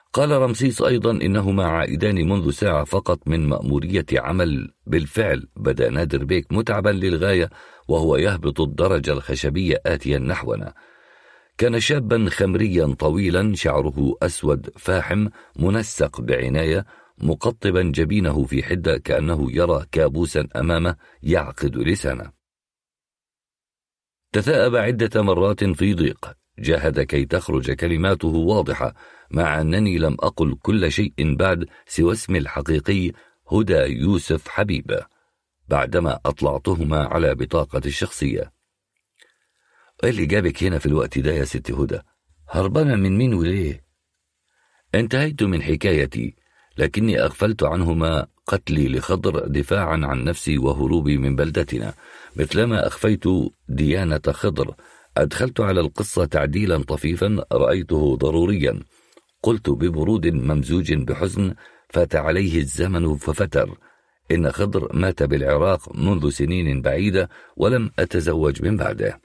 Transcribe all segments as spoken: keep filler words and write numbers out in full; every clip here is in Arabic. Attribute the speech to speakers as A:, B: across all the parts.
A: قال رمسيس أيضا إنهما عائدان منذ ساعة فقط من مأمورية عمل. بالفعل بدأ نادر بيك متعبا للغاية وهو يهبط الدرجة الخشبية آتيا نحونا. كان شابا خمريا طويلا، شعره أسود فاحم منسق بعناية، مقطبا جبينه في حدة كأنه يرى كابوسا أمامه يعقد لسانه. تثاءب عدة مرات في ضيق، جاهد كي تخرج كلماته واضحة، مع أنني لم أقل كل شيء بعد سوى اسمي الحقيقي هدى يوسف حبيبة بعدما أطلعتهما على بطاقة الشخصية. إيه اللي جابك هنا في الوقت ده يا ست هدى؟ هربانة من مين وليه؟ انتهيت من حكايتي، لكني أغفلت عنهما قتلي لخضر دفاعا عن نفسي وهروبي من بلدتنا، مثلما أخفيت ديانة خضر. أدخلت على القصة تعديلا طفيفا رأيته ضروريا. قلت ببرود ممزوج بحزن: فات عليه الزمن ففتر، إن خضر مات بالعراق منذ سنين بعيدة ولم أتزوج من بعده.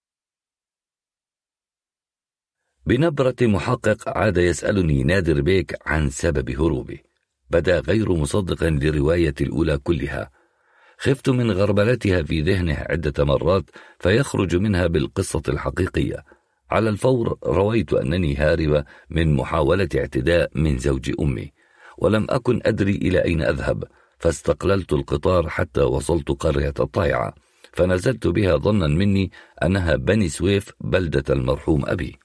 A: بنبرة محقق عاد يسألني نادر بيك عن سبب هروبي. بدا غير مصدق لرواية الأولى كلها. خفت من غربلتها في ذهنه عدة مرات فيخرج منها بالقصة الحقيقية. على الفور رويت أنني هاربة من محاولة اعتداء من زوج أمي، ولم أكن أدري إلى أين أذهب، فاستقللت القطار حتى وصلت قرية الطائعة، فنزلت بها ظنا مني أنها بني سويف بلدة المرحوم أبي.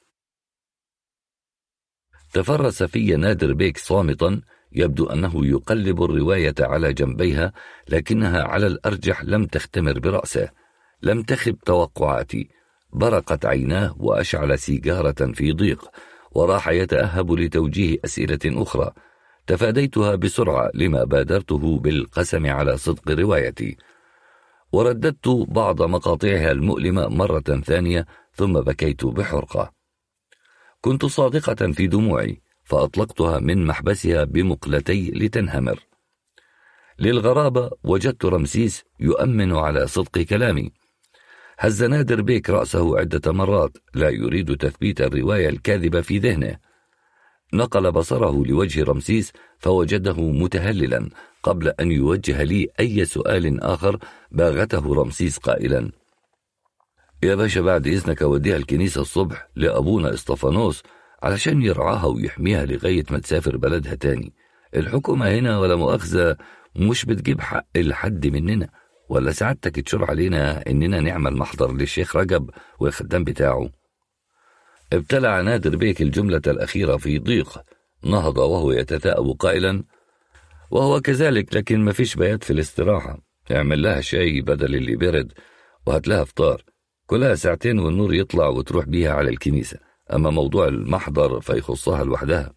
A: تفرس في نادر بيك صامتا، يبدو أنه يقلب الرواية على جنبيها، لكنها على الأرجح لم تختمر برأسه. لم تخب توقعاتي. برقت عيناه وأشعل سيجارة في ضيق، وراح يتأهب لتوجيه أسئلة أخرى. تفاديتها بسرعة لما بادرته بالقسم على صدق روايتي، ورددت بعض مقاطعها المؤلمة مرة ثانية، ثم بكيت بحرقة. كنت صادقة في دموعي، فأطلقتها من محبسها بمقلتي لتنهمر. للغرابة وجدت رمسيس يؤمن على صدق كلامي. هز نادر بيك رأسه عدة مرات، لا يريد تثبيت الرواية الكاذبة في ذهنه. نقل بصره لوجه رمسيس فوجده متهللا. قبل أن يوجه لي أي سؤال آخر باغته رمسيس قائلا: يا باشا بعد إذنك أوديها الكنيسة الصبح لأبونا اسطفانوس علشان يرعاها ويحميها لغاية ما تسافر بلدها تاني. الحكومة هنا ولا مؤاخذة مش بتجيب حق لحد مننا، ولا سعادتك تشور علينا إننا نعمل محضر للشيخ رجب والخدام بتاعه. ابتلع نادر بيك الجملة الأخيرة في ضيق. نهض وهو يتثاءب قائلا: وهو كذلك، لكن ما فيش بيات في الاستراحة. اعمل لها شاي بدل اللي برد وهات لها فطار، كلها ساعتين والنور يطلع وتروح بيها على الكنيسة. أما موضوع المحضر فيخصها لوحدها.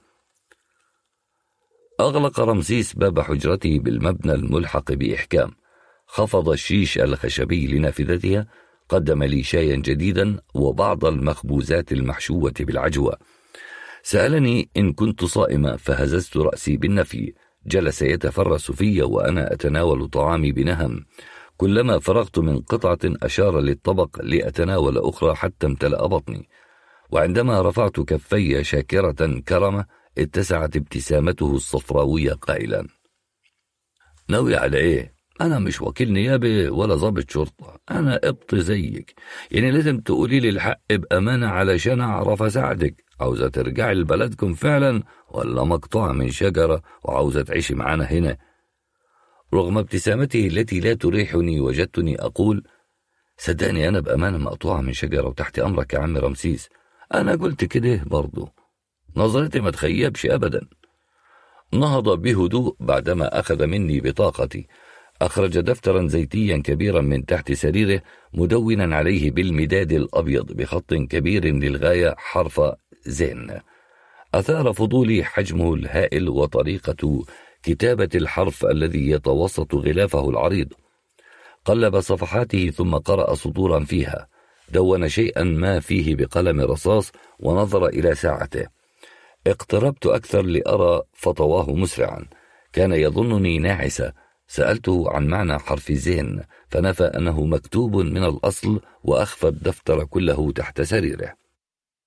A: أغلق رمسيس باب حجرته بالمبنى الملحق بإحكام، خفض الشيش الخشبي لنافذتها، قدم لي شايا جديدا وبعض المخبوزات المحشوة بالعجوة. سألني إن كنت صائمة، فهززت رأسي بالنفي. جلس يتفرس في وأنا أتناول طعامي بنهم. كلما فرغت من قطعة أشار للطبق لأتناول أخرى حتى امتلأ بطني، وعندما رفعت كفي شاكرة كرمة اتسعت ابتسامته الصفراوية قائلا: ناوي على ايه؟ انا مش وكيل نيابة ولا ضابط شرطة، انا قبط زيك، يعني لازم تقولي لي الحق بأمانة علشان اعرف اساعدك. عاوزة ترجعي لبلدكم فعلا ولا مقطوعة من شجرة وعاوزة تعيشي معانا هنا؟ رغم ابتسامته التي لا تريحني وجدتني أقول: صدقني أنا بأمانة مقطوعة من شجرة وتحت أمرك يا عم رمسيس. أنا قلت كده برضو، نظرتي ما تخيبش أبدا. نهض بهدوء بعدما أخذ مني بطاقتي. أخرج دفترا زيتيا كبيرا من تحت سريره مدونا عليه بالمداد الأبيض بخط كبير للغاية حرف زين. أثار فضولي حجمه الهائل وطريقة كتابة الحرف الذي يتوسط غلافه العريض. قلب صفحاته ثم قرأ سطورا فيها، دون شيئا ما فيه بقلم رصاص ونظر إلى ساعته. اقتربت أكثر لأرى فطواه مسرعا. كان يظنني ناعسة. سألته عن معنى حرف زين فنفى أنه مكتوب من الأصل، وأخفى الدفتر كله تحت سريره.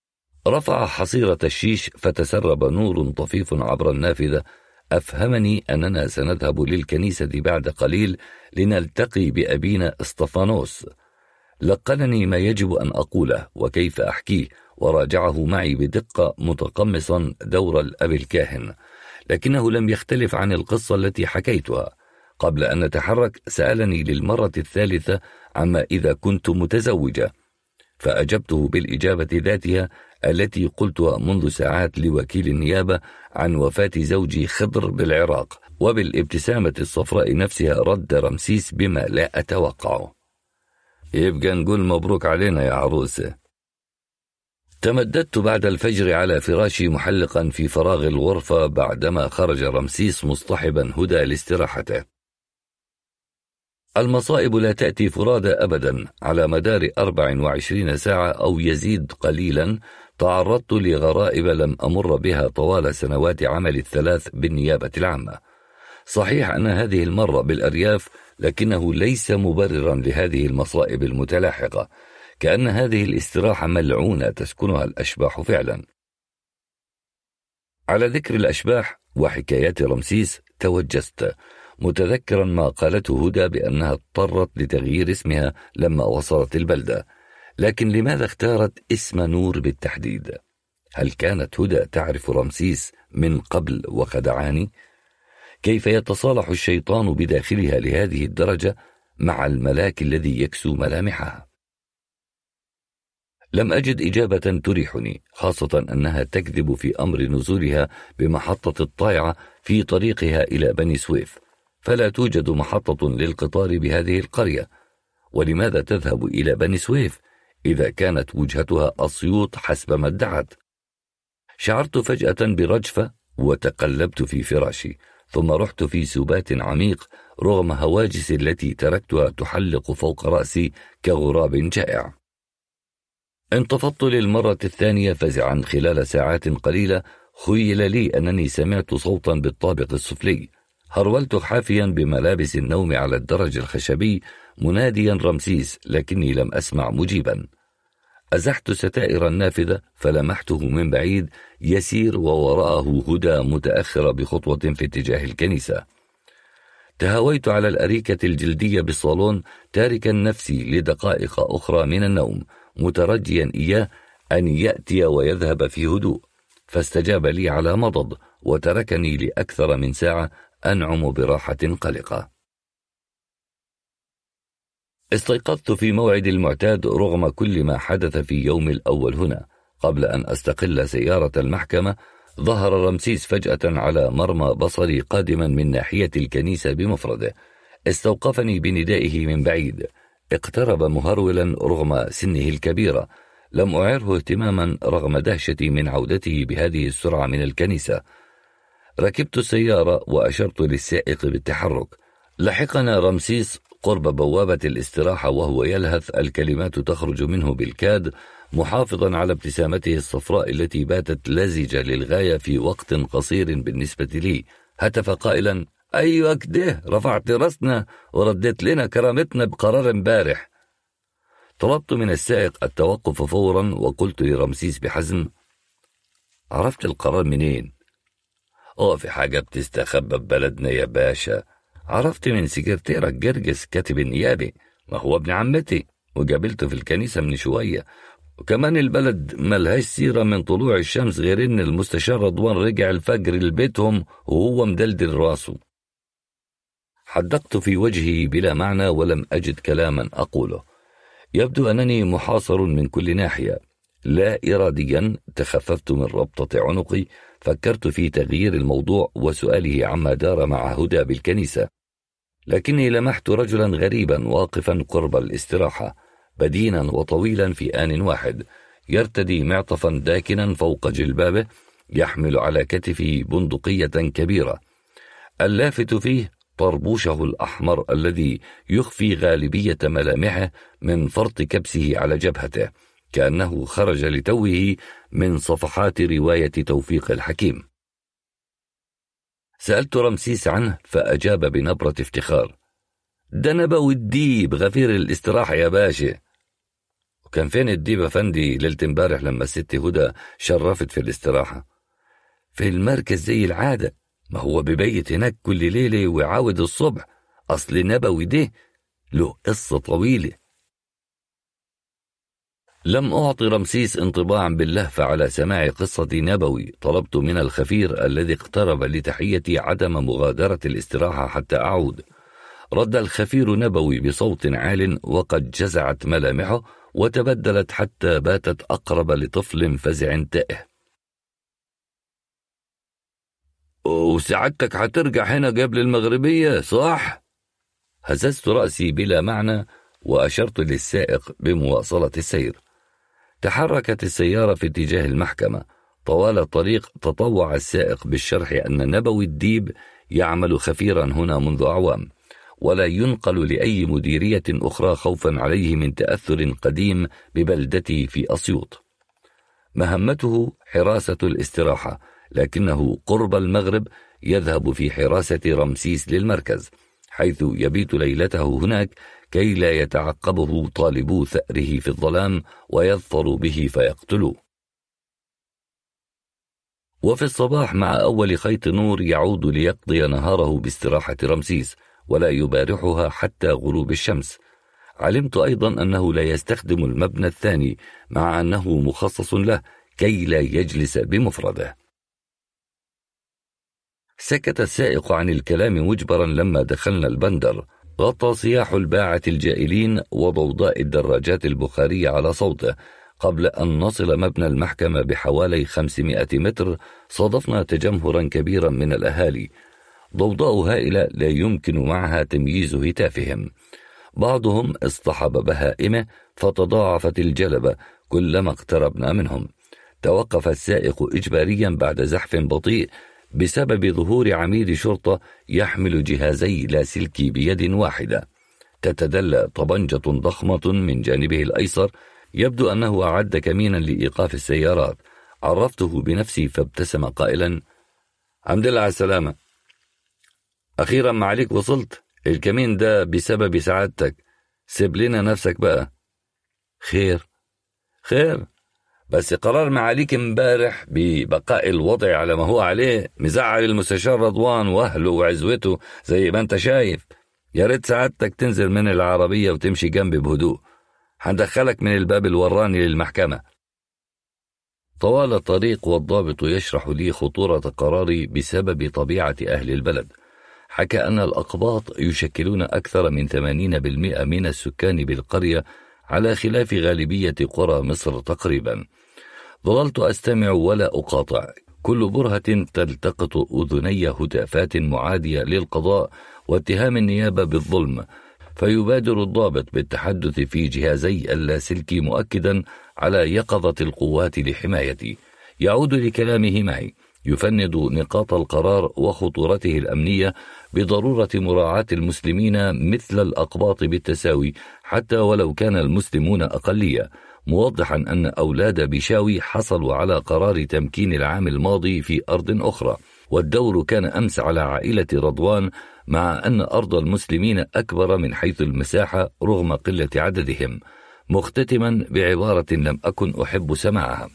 A: رفع حصيرة الشيش فتسرب نور طفيف عبر النافذة أفهمني أننا سنذهب للكنيسة بعد قليل لنلتقي بأبينا اسطفانوس. لقنني ما يجب أن أقوله وكيف أحكيه، وراجعه معي بدقة متقمصا دور الأب الكاهن، لكنه لم يختلف عن القصة التي حكيتها. قبل أن نتحرك سألني للمرة الثالثة عما إذا كنت متزوجة، فأجبته بالإجابة ذاتها التي قلتها منذ ساعات لوكيل النيابة عن وفاة زوجي خضر بالعراق، وبالابتسامة الصفراء نفسها رد رمسيس بما لا أتوقعه: يبقى نقول مبروك علينا يا عروسة. تمددت بعد الفجر على فراشي محلقا في فراغ الغرفة بعدما خرج رمسيس مصطحبا هدى لاستراحته. المصائب لا تأتي فرادى أبدا. على مدار أربع وعشرين ساعة أو يزيد قليلا تعرضت لغرائب لم أمر بها طوال سنوات عمل الثلاث بالنيابة العامة. صحيح أن هذه المرة بالأرياف، لكنه ليس مبررا لهذه المصائب المتلاحقة، كأن هذه الاستراحة ملعونة تسكنها الأشباح فعلا. على ذكر الأشباح وحكايات رمسيس توجست، متذكرا ما قالته هدى بأنها اضطرت لتغيير اسمها لما وصلت البلدة. لكن لماذا اختارت اسم نور بالتحديد؟ هل كانت هدى تعرف رمسيس من قبل وخدعاني؟ كيف يتصالح الشيطان بداخلها لهذه الدرجة مع الملاك الذي يكسو ملامحها؟ لم أجد إجابة تريحني، خاصة أنها تكذب في أمر نزولها بمحطة الطائعة في طريقها إلى بني سويف، فلا توجد محطة للقطار بهذه القرية. ولماذا تذهب إلى بني سويف إذا كانت وجهتها أسيوط حسب ما ادعت؟ شعرت فجأة برجفة وتقلبت في فراشي، ثم رحت في سبات عميق رغم هواجس التي تركتها تحلق فوق رأسي كغراب جائع. انتفضت للمرة الثانية فزعا. خلال ساعات قليلة خيل لي أنني سمعت صوتا بالطابق السفلي. هرولت حافيا بملابس النوم على الدرج الخشبي مناديا رمسيس، لكني لم أسمع مجيبا. أزحت ستائر النافذة فلمحته من بعيد يسير ووراءه هدى متأخرة بخطوة في اتجاه الكنيسة. تهاويت على الأريكة الجلدية بالصالون تاركا نفسي لدقائق أخرى من النوم، مترجيا إياه أن يأتي ويذهب في هدوء، فاستجاب لي على مضض وتركني لأكثر من ساعة أنعم براحة قلقة. استيقظت في موعد المعتاد رغم كل ما حدث في يوم الأول هنا. قبل أن أستقل سيارة المحكمة ظهر رمسيس فجأة على مرمى بصري قادما من ناحية الكنيسة بمفرده. استوقفني بندائه من بعيد. اقترب مهرولا رغم سنه الكبيرة. لم أعره اهتماما رغم دهشتي من عودته بهذه السرعة من الكنيسة. ركبت السيارة وأشرت للسائق بالتحرك. لحقنا رمسيس قرب بوابة الاستراحة وهو يلهث، الكلمات تخرج منه بالكاد، محافظا على ابتسامته الصفراء التي باتت لزجة للغاية في وقت قصير بالنسبة لي. هتف قائلا: أيوة كده، رفعت رأسنا وردت لنا كرامتنا بقرار امبارح. طلبت من السائق التوقف فورا وقلت لرمسيس بحزم: عرفت القرار منين؟ أوه، في حاجة بتستخبى ببلدنا يا باشا. عرفت من سكرتيرك جرجس كاتب النيابي، ما هو ابن عمتي، وقابلته في الكنيسة من شوية. وكمان البلد ملهاش سيرة من طلوع الشمس غير إن المستشار رضوان رجع الفجر لبيتهم وهو مدلدل راسه. حدقت في وجهي بلا معنى ولم أجد كلاما أقوله. يبدو أنني محاصر من كل ناحية. لا إراديا تخففت من ربطة عنقي. فكرت في تغيير الموضوع وسؤاله عما دار مع هدى بالكنيسة، لكني لمحت رجلا غريبا واقفا قرب الاستراحة، بدينا وطويلا في آن واحد، يرتدي معطفا داكنا فوق جلبابه، يحمل على كتفه بندقية كبيرة. اللافت فيه طربوشه الأحمر الذي يخفي غالبية ملامحه من فرط كبسه على جبهته، كأنه خرج لتوه من صفحات رواية توفيق الحكيم. سألت رمسيس عنه فأجاب بنبرة افتخار: ده نبا ودي بغفير الاستراحة يا باشا. وكان فين الديب أفندي ليلة امبارح لما الست هدى شرفت في الاستراحة؟ في المركز زي العادة، ما هو ببيت هناك كل ليلة ويعاود الصبح. أصل نبوي ده له قصة طويلة. لم أعطي رمسيس انطباعا باللهفة على سماع قصة نبوي. طلبت من الخفير الذي اقترب لتحيتي عدم مغادرة الاستراحة حتى أعود. رد الخفير نبوي بصوت عال وقد جزعت ملامحه وتبدلت حتى باتت أقرب لطفل فزع تائه. وسعادتك هترجع هنا قبل المغربية صح؟ هززت رأسي بلا معنى وأشرت للسائق بمواصلة السير. تحركت السيارة في اتجاه المحكمة. طوال الطريق تطوع السائق بالشرح أن نبوي الديب يعمل خفيرا هنا منذ أعوام، ولا ينقل لأي مديرية أخرى خوفا عليه من تأثر قديم ببلدتي في أسيوط. مهمته حراسة الاستراحة، لكنه قرب المغرب يذهب في حراسة رمسيس للمركز، حيث يبيت ليلته هناك كي لا يتعقبه طالبو ثأره في الظلام ويظفر به فيقتلوه. وفي الصباح مع أول خيط نور يعود ليقضي نهاره باستراحة رمسيس ولا يبارحها حتى غروب الشمس. علمت أيضا أنه لا يستخدم المبنى الثاني مع أنه مخصص له كي لا يجلس بمفرده. سكت السائق عن الكلام مجبرا لما دخلنا البندر. غطى صياح الباعة الجائلين وضوضاء الدراجات البخارية على صوته. قبل أن نصل مبنى المحكمة بحوالي خمسمائة متر صادفنا تجمهرا كبيرا من الأهالي. ضوضاء هائلة لا يمكن معها تمييز هتافهم. بعضهم اصطحب بهائمه فتضاعفت الجلبة كلما اقتربنا منهم. توقف السائق إجباريا بعد زحف بطيء بسبب ظهور عميد شرطة يحمل جهازي لاسلكي بيد واحدة. تتدلى طبنجة ضخمة من جانبه الأيسر، يبدو أنه أعد كمينا لإيقاف السيارات. عرفته بنفسي فابتسم قائلا: الحمد لله على السلامة، أخيرا ما عليك وصلت. الكمين ده بسبب سعادتك، سيب لنا نفسك بقى. خير خير، بس قرار معاليك امبارح ببقاء الوضع على ما هو عليه مزعل المستشار رضوان واهله وعزوته زي ما انت شايف. يا ريت سعادتك تنزل من العربية وتمشي جنبي بهدوء، هندخلك من الباب الوراني للمحكمة. طوال الطريق والضابط يشرح لي خطورة قراري بسبب طبيعة أهل البلد. حكى أن الأقباط يشكلون أكثر من ثمانين بالمئة من السكان بالقرية، على خلاف غالبية قرى مصر تقريبا. ظللت أستمع ولا أقاطع. كل برهة تلتقط أذني هتافات معادية للقضاء واتهام النيابة بالظلم، فيبادر الضابط بالتحدث في جهازي اللاسلكي مؤكدا على يقظة القوات لحمايتي. يعود لكلامه معي، يفند نقاط القرار وخطورته الأمنية بضرورة مراعاة المسلمين مثل الأقباط بالتساوي حتى ولو كان المسلمون أقلية، موضحا أن أولاد بيشاوي حصلوا على قرار تمكين العام الماضي في أرض أخرى، والدور كان أمس على عائلة رضوان، مع أن أرض المسلمين أكبر من حيث المساحة رغم قلة عددهم، مختتما بعبارة لم أكن أحب سماعها: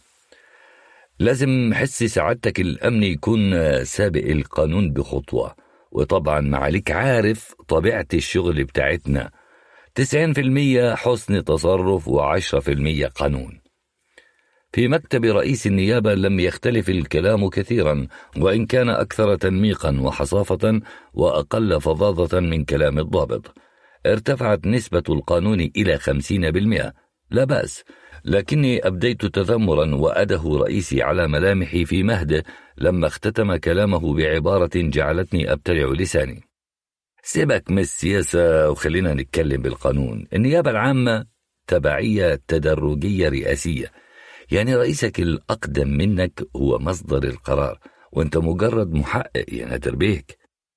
A: لازم حس سعادتك الأمن يكون سابق القانون بخطوة، وطبعا معاليك عارف طبيعة الشغل بتاعتنا، تسعين في المية حسن تصرف وعشرة في المية قانون. في مكتب رئيس النيابة لم يختلف الكلام كثيرا، وإن كان أكثر تنميقا وحصافة وأقل فظاظة من كلام الضابط. ارتفعت نسبة القانون إلى خمسين بالمئة، لا بأس، لكني أبديت تذمرا وأده رئيسي على ملامحي في مهده لما اختتم كلامه بعبارة جعلتني أبتلع لساني: سيبك من السياسة وخلينا نتكلم بالقانون. النيابة العامة تبعية تدرجية رئاسية، يعني رئيسك الأقدم منك هو مصدر القرار وانت مجرد محقق ينادر بيك.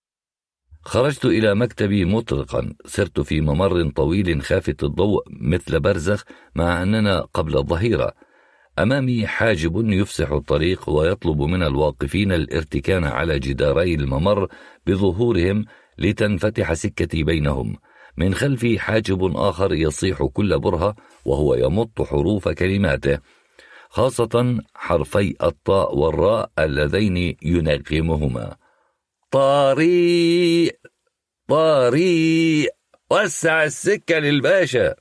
A: خرجت إلى مكتبي مطرقا، سرت في ممر طويل خافت الضوء مثل برزخ مع أننا قبل الظهيرة. أمامي حاجب يفسح الطريق ويطلب من الواقفين الارتكان على جداري الممر بظهورهم لتنفتح سكتي بينهم. من خلفي حاجب آخر يصيح كل برهة وهو يمط حروف كلماته، خاصة حرفي الطاء والراء اللذين ينغمهما: طاري طاري، وسع السكة للباشا.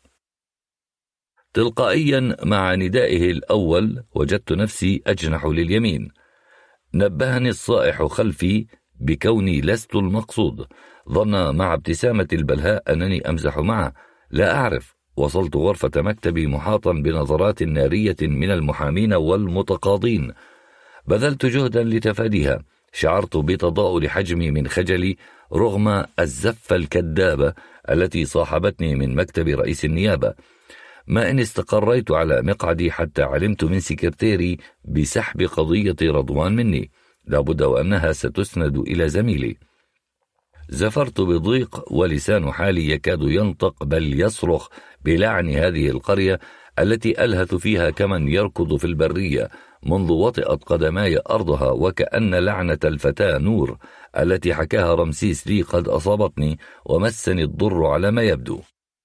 A: تلقائيا مع ندائه الأول وجدت نفسي أجنح لليمين. نبهني الصائح خلفي بكوني لست المقصود، ظن مع ابتسامة البلهاء أنني أمزح معه، لا أعرف. وصلت غرفة مكتبي محاطا بنظرات نارية من المحامين والمتقاضين، بذلت جهدا لتفاديها. شعرت بتضاؤل حجمي من خجلي رغم الزفة الكذابة التي صاحبتني من مكتب رئيس النيابة. ما إن استقريت على مقعدي حتى علمت من سكرتيري بسحب قضية رضوان مني، لابد وأنها ستسند إلى زميلي. زفرت بضيق ولسان حالي يكاد ينطق بل يصرخ بلعن هذه القرية التي ألهث فيها كمن يركض في البرية منذ وطئت قدماي أرضها، وكأن لعنة الفتاة نور التي حكاها رمسيس لي قد أصابتني ومسني الضر على ما يبدو.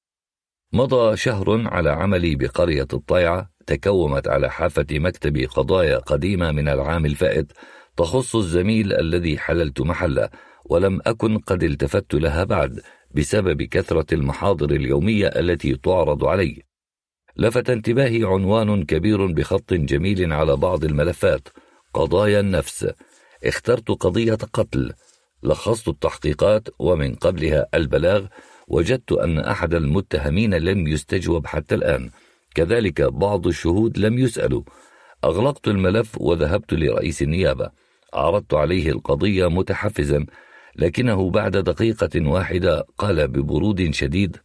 A: مضى شهر على عملي بقرية الطيعة، تكومت على حافة مكتبي قضايا قديمة من العام الفائت تخص الزميل الذي حللت محله، ولم أكن قد التفت لها بعد بسبب كثرة المحاضر اليومية التي تعرض علي. لفت انتباهي عنوان كبير بخط جميل على بعض الملفات: قضايا النفس. اخترت قضية قتل، لخصت التحقيقات ومن قبلها البلاغ. وجدت أن أحد المتهمين لم يستجوب حتى الآن، كذلك بعض الشهود لم يسألوا. أغلقت الملف وذهبت لرئيس النيابة، عرضت عليه القضية متحفزا، لكنه بعد دقيقة واحدة قال ببرود شديد: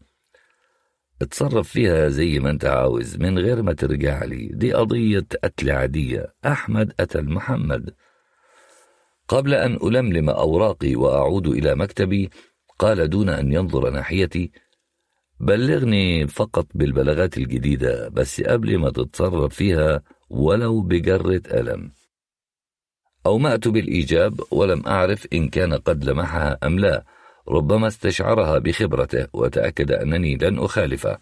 A: اتصرف فيها زي ما انت عاوز من غير ما ترجع لي، دي قضية قتل عادية، أحمد قتل محمد. قبل أن ألملم أوراقي وأعود إلى مكتبي قال دون أن ينظر ناحيتي: بلغني فقط بالبلاغات الجديدة، بس قبل ما تتصرف فيها ولو بجرة ألم. أومأت بالإيجاب، ولم أعرف إن كان قد لمحها أم لا، ربما استشعرها بخبرته وتأكد أنني لن أخالفه.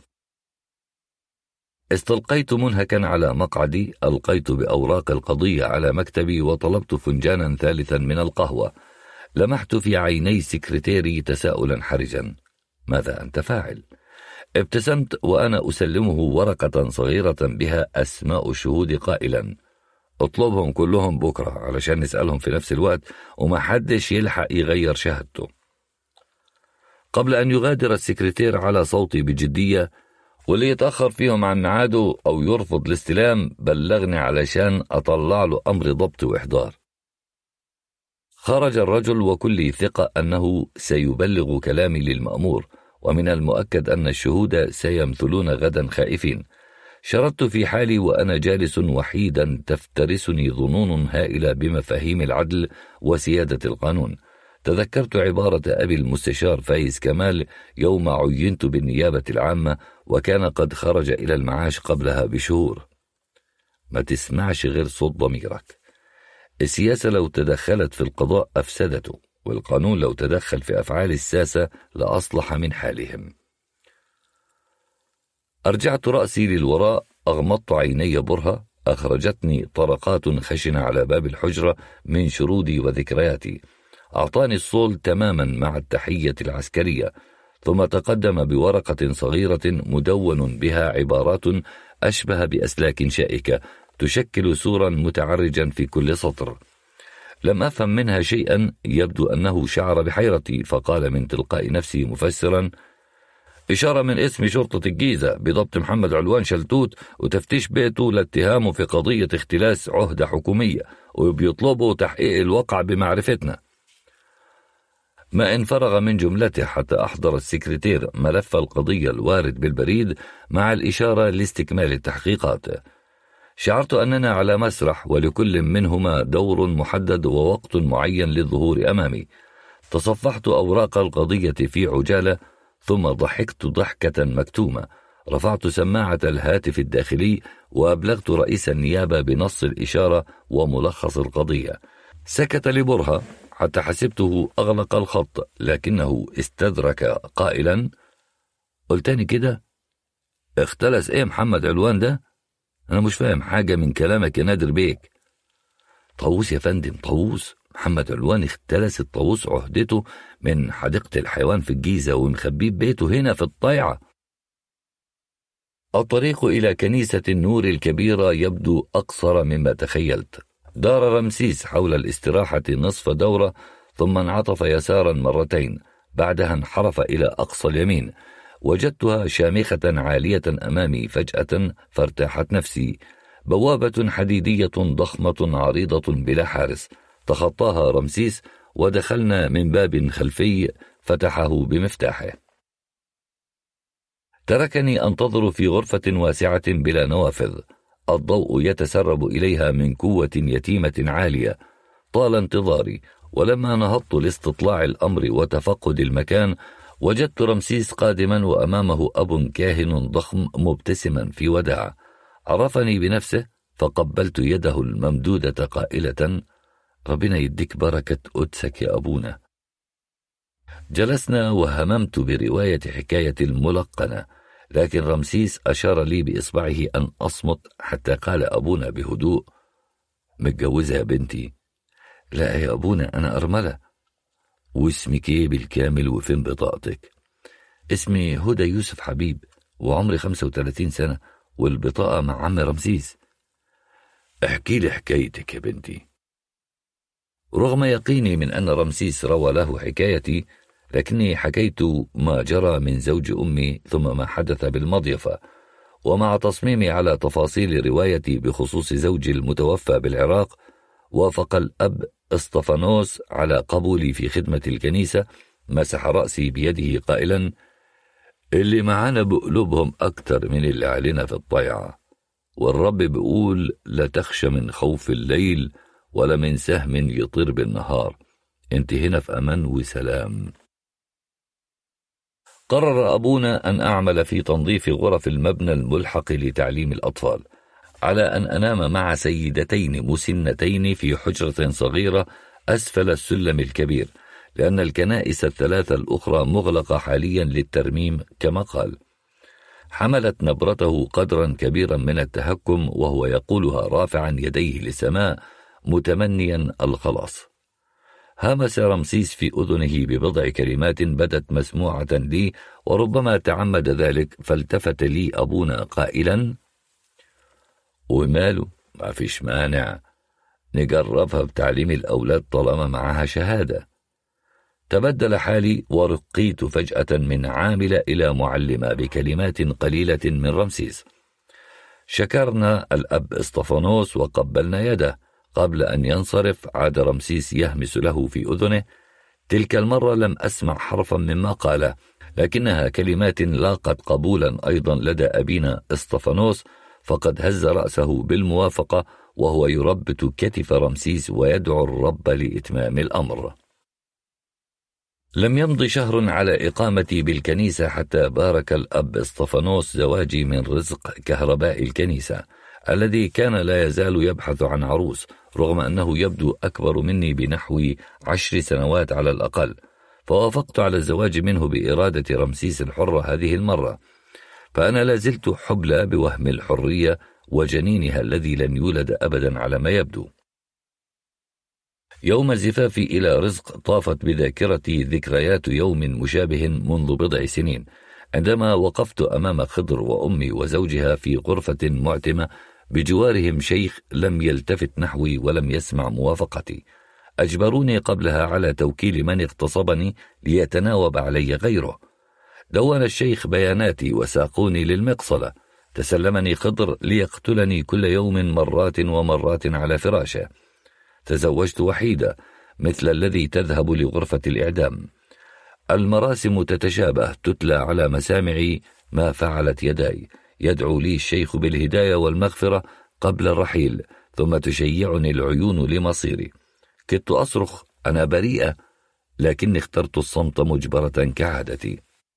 A: استلقيت منهكا على مقعدي، ألقيت بأوراق القضية على مكتبي وطلبت فنجانا ثالثا من القهوة. لمحت في عيني سكرتيري تساؤلا حرجا: ماذا أنت فاعل؟ ابتسمت وأنا أسلمه ورقة صغيرة بها أسماء الشهود قائلا: اطلبهم كلهم بكرة علشان نسألهم في نفس الوقت وما حدش يلحق يغير شهادته. قبل أن يغادر السكرتير على صوتي بجدية: واللي يتأخر فيهم عن ميعاده أو يرفض الاستلام بلغني علشان أطلع له أمر ضبط وإحضار. خرج الرجل وكل ثقة أنه سيبلغ كلامي للمأمور، ومن المؤكد أن الشهود سيمثلون غدا خائفين. شردت في حالي وأنا جالس وحيدا تفترسني ظنون هائلة بمفاهيم العدل وسيادة القانون. تذكرت عبارة أبي المستشار فايز كمال يوم عينت بالنيابة العامة وكان قد خرج إلى المعاش قبلها بشهور: ما تسمعش غير صوت ضميرك. السياسة لو تدخلت في القضاء أفسدته، والقانون لو تدخل في أفعال الساسة لأصلح من حالهم. أرجعت رأسي للوراء، أغمضت عيني برهة، أخرجتني طرقات خشنة على باب الحجرة من شرودي وذكرياتي. أعطاني الصول تماما مع التحية العسكرية، ثم تقدم بورقة صغيرة مدون بها عبارات أشبه بأسلاك شائكة تشكل سورا متعرجا في كل سطر. لم أفهم منها شيئا، يبدو أنه شعر بحيرتي فقال من تلقاء نفسي مفسرا: إشارة من اسم شرطة الجيزة بضبط محمد علوان شلتوت وتفتيش بيته لاتهامه في قضية اختلاس عهدة حكومية، وبيطلبوا تحقيق الواقع بمعرفتنا. ما إن فرغ من جملته حتى أحضر السكرتير ملف القضية الوارد بالبريد مع الإشارة لاستكمال التحقيقات. شعرت أننا على مسرح ولكل منهما دور محدد ووقت معين للظهور أمامي. تصفحت أوراق القضية في عجالة ثم ضحكت ضحكة مكتومة. رفعت سماعة الهاتف الداخلي وأبلغت رئيس النيابة بنص الإشارة وملخص القضية. سكت لبرهة حتى حسبته أغلق الخط، لكنه استدرك قائلا: قلتني كده؟ اختلس ايه محمد علوان ده؟ انا مش فاهم حاجة من كلامك يا نادر بيك. طاووس يا فندم، طاووس. محمد علوان اختلس الطاووس عهدته من حديقة الحيوان في الجيزة ومخبيه بيته هنا في الطيعة. الطريق إلى كنيسة النور الكبيرة يبدو أقصر مما تخيلت. دار رمسيس حول الاستراحة نصف دورة، ثم انعطف يسارا مرتين، بعدها انحرف إلى أقصى اليمين. وجدتها شامخة عالية أمامي فجأة، فارتاحت نفسي. بوابة حديدية ضخمة عريضة بلا حارس، تخطاها رمسيس ودخلنا من باب خلفي فتحه بمفتاحه. تركني أنتظر في غرفة واسعة بلا نوافذ، الضوء يتسرب إليها من قوة يتيمة عالية. طال انتظاري، ولما نهضت لاستطلاع الأمر وتفقد المكان وجدت رمسيس قادما وأمامه أب كاهن ضخم مبتسما في وداع. عرفني بنفسه فقبلت يده الممدودة قائلة: ربنا يديك بركة قدسك يا أبونا. جلسنا وهممت برواية حكاية الملقنة، لكن رمسيس أشار لي بإصبعه أن أصمت، حتى قال أبونا بهدوء: متجوزة يا بنتي؟ لا يا أبونا، أنا أرملة. واسمك ايه بالكامل وفين بطاقتك؟ اسمي هدى يوسف حبيب، وعمري خمسة وثلاثين سنة، والبطاقة مع عم رمسيس. احكي لي حكايتك يا بنتي. رغم يقيني من أن رمسيس روى له حكايتي، لكني حكيت ما جرى من زوج أمي ثم ما حدث بالمضيفة، ومع تصميمي على تفاصيل روايتي بخصوص زوجي المتوفى بالعراق، وافق الأب اسطفانوس على قبولي في خدمة الكنيسة. مسح رأسي بيده قائلا: اللي معانا بقلوبهم أكتر من اللي علينا في الطيعة، والرب بيقول: لا تخشى من خوف الليل ولا من سهم يطير بالنهار، انت هنا في أمان وسلام. قرر أبونا أن أعمل في تنظيف غرف المبنى الملحق لتعليم الأطفال، على أن أنام مع سيدتين مسنتين في حجرة صغيرة أسفل السلم الكبير، لأن الكنائس الثلاثة الأخرى مغلقة حاليا للترميم كما قال. حملت نبرته قدرا كبيرا من التهكم وهو يقولها رافعا يديه للسماء متمنيا الخلاص. همس رمسيس في أذنه ببضع كلمات بدت مسموعة لي، وربما تعمد ذلك، فالتفت لي أبونا قائلا: وماله، ما فيش مانع، نجربها بتعليم الأولاد طالما معها شهادة. تبدل حالي ورقيت فجأة من عاملة إلى معلمة بكلمات قليلة من رمسيس. شكرنا الأب اسطفانوس وقبلنا يده. قبل أن ينصرف عاد رمسيس يهمس له في أذنه. تلك المرة لم أسمع حرفا مما قاله، لكنها كلمات لاقت قبولا أيضا لدى أبينا اسطفانوس، فقد هز رأسه بالموافقة وهو يربت كتف رمسيس ويدعو الرب لإتمام الأمر. لم يمض شهر على إقامتي بالكنيسة حتى بارك الأب اسطفانوس زواجي من رزق كهرباء الكنيسة، الذي كان لا يزال يبحث عن عروس، رغم أنه يبدو أكبر مني بنحو عشر سنوات على الأقل. فوافقت على الزواج منه بإرادة رمسيس الحرة هذه المرة، فأنا لازلت حبلى بوهم الحرية وجنينها الذي لن يولد أبدا على ما يبدو. يوم زفافي إلى رزق طافت بذاكرتي ذكريات يوم مشابه منذ بضع سنين، عندما وقفت أمام خضر وأمي وزوجها في غرفة معتمة، بجوارهم شيخ لم يلتفت نحوي ولم يسمع موافقتي. أجبروني قبلها على توكيل من اغتصبني ليتناوب علي غيره. دون الشيخ بياناتي وساقوني للمقصلة. تسلمني خضر ليقتلني كل يوم مرات ومرات على فراشه. تزوجت وحيدة مثل الذي تذهب لغرفة الإعدام. المراسم تتشابه، تتلى على مسامعي ما فعلت يداي. يدعو لي الشيخ بالهداية والمغفرة قبل الرحيل، ثم تشيعني العيون لمصيري. كدت أصرخ أنا بريئة، لكني اخترت الصمت مجبرة كعادتي.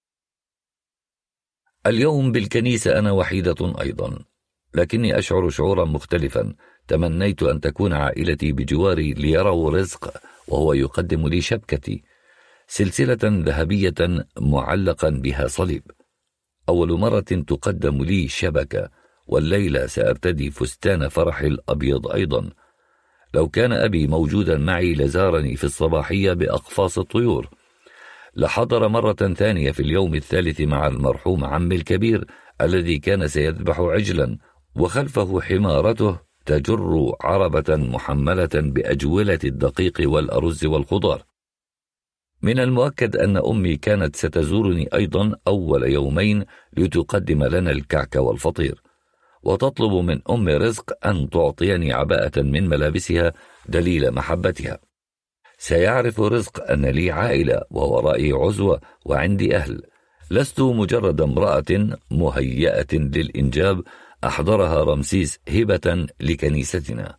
A: اليوم بالكنيسة أنا وحيدة أيضا، لكني أشعر شعورا مختلفا. تمنيت أن تكون عائلتي بجواري ليروا رزق وهو يقدم لي شبكتي، سلسلة ذهبية معلقا بها صليب. أول مرة تقدم لي شبكة، والليلة سأرتدي فستان فرحي الأبيض أيضا. لو كان أبي موجودا معي لزارني في الصباحية بأقفاص الطيور. لحضر مرة ثانية في اليوم الثالث مع المرحوم عمي الكبير الذي كان سيذبح عجلا، وخلفه حمارته تجر عربة محملة بأجولة الدقيق والأرز والخضار. من المؤكد أن أمي كانت ستزورني أيضا أول يومين لتقدم لنا الكعك والفطير، وتطلب من أم رزق أن تعطيني عباءة من ملابسها دليل محبتها. سيعرف رزق أن لي عائلة وورائي عزوة وعندي أهل، لست مجرد امرأة مهيئة للإنجاب أحضرها رمسيس هبة لكنيستنا.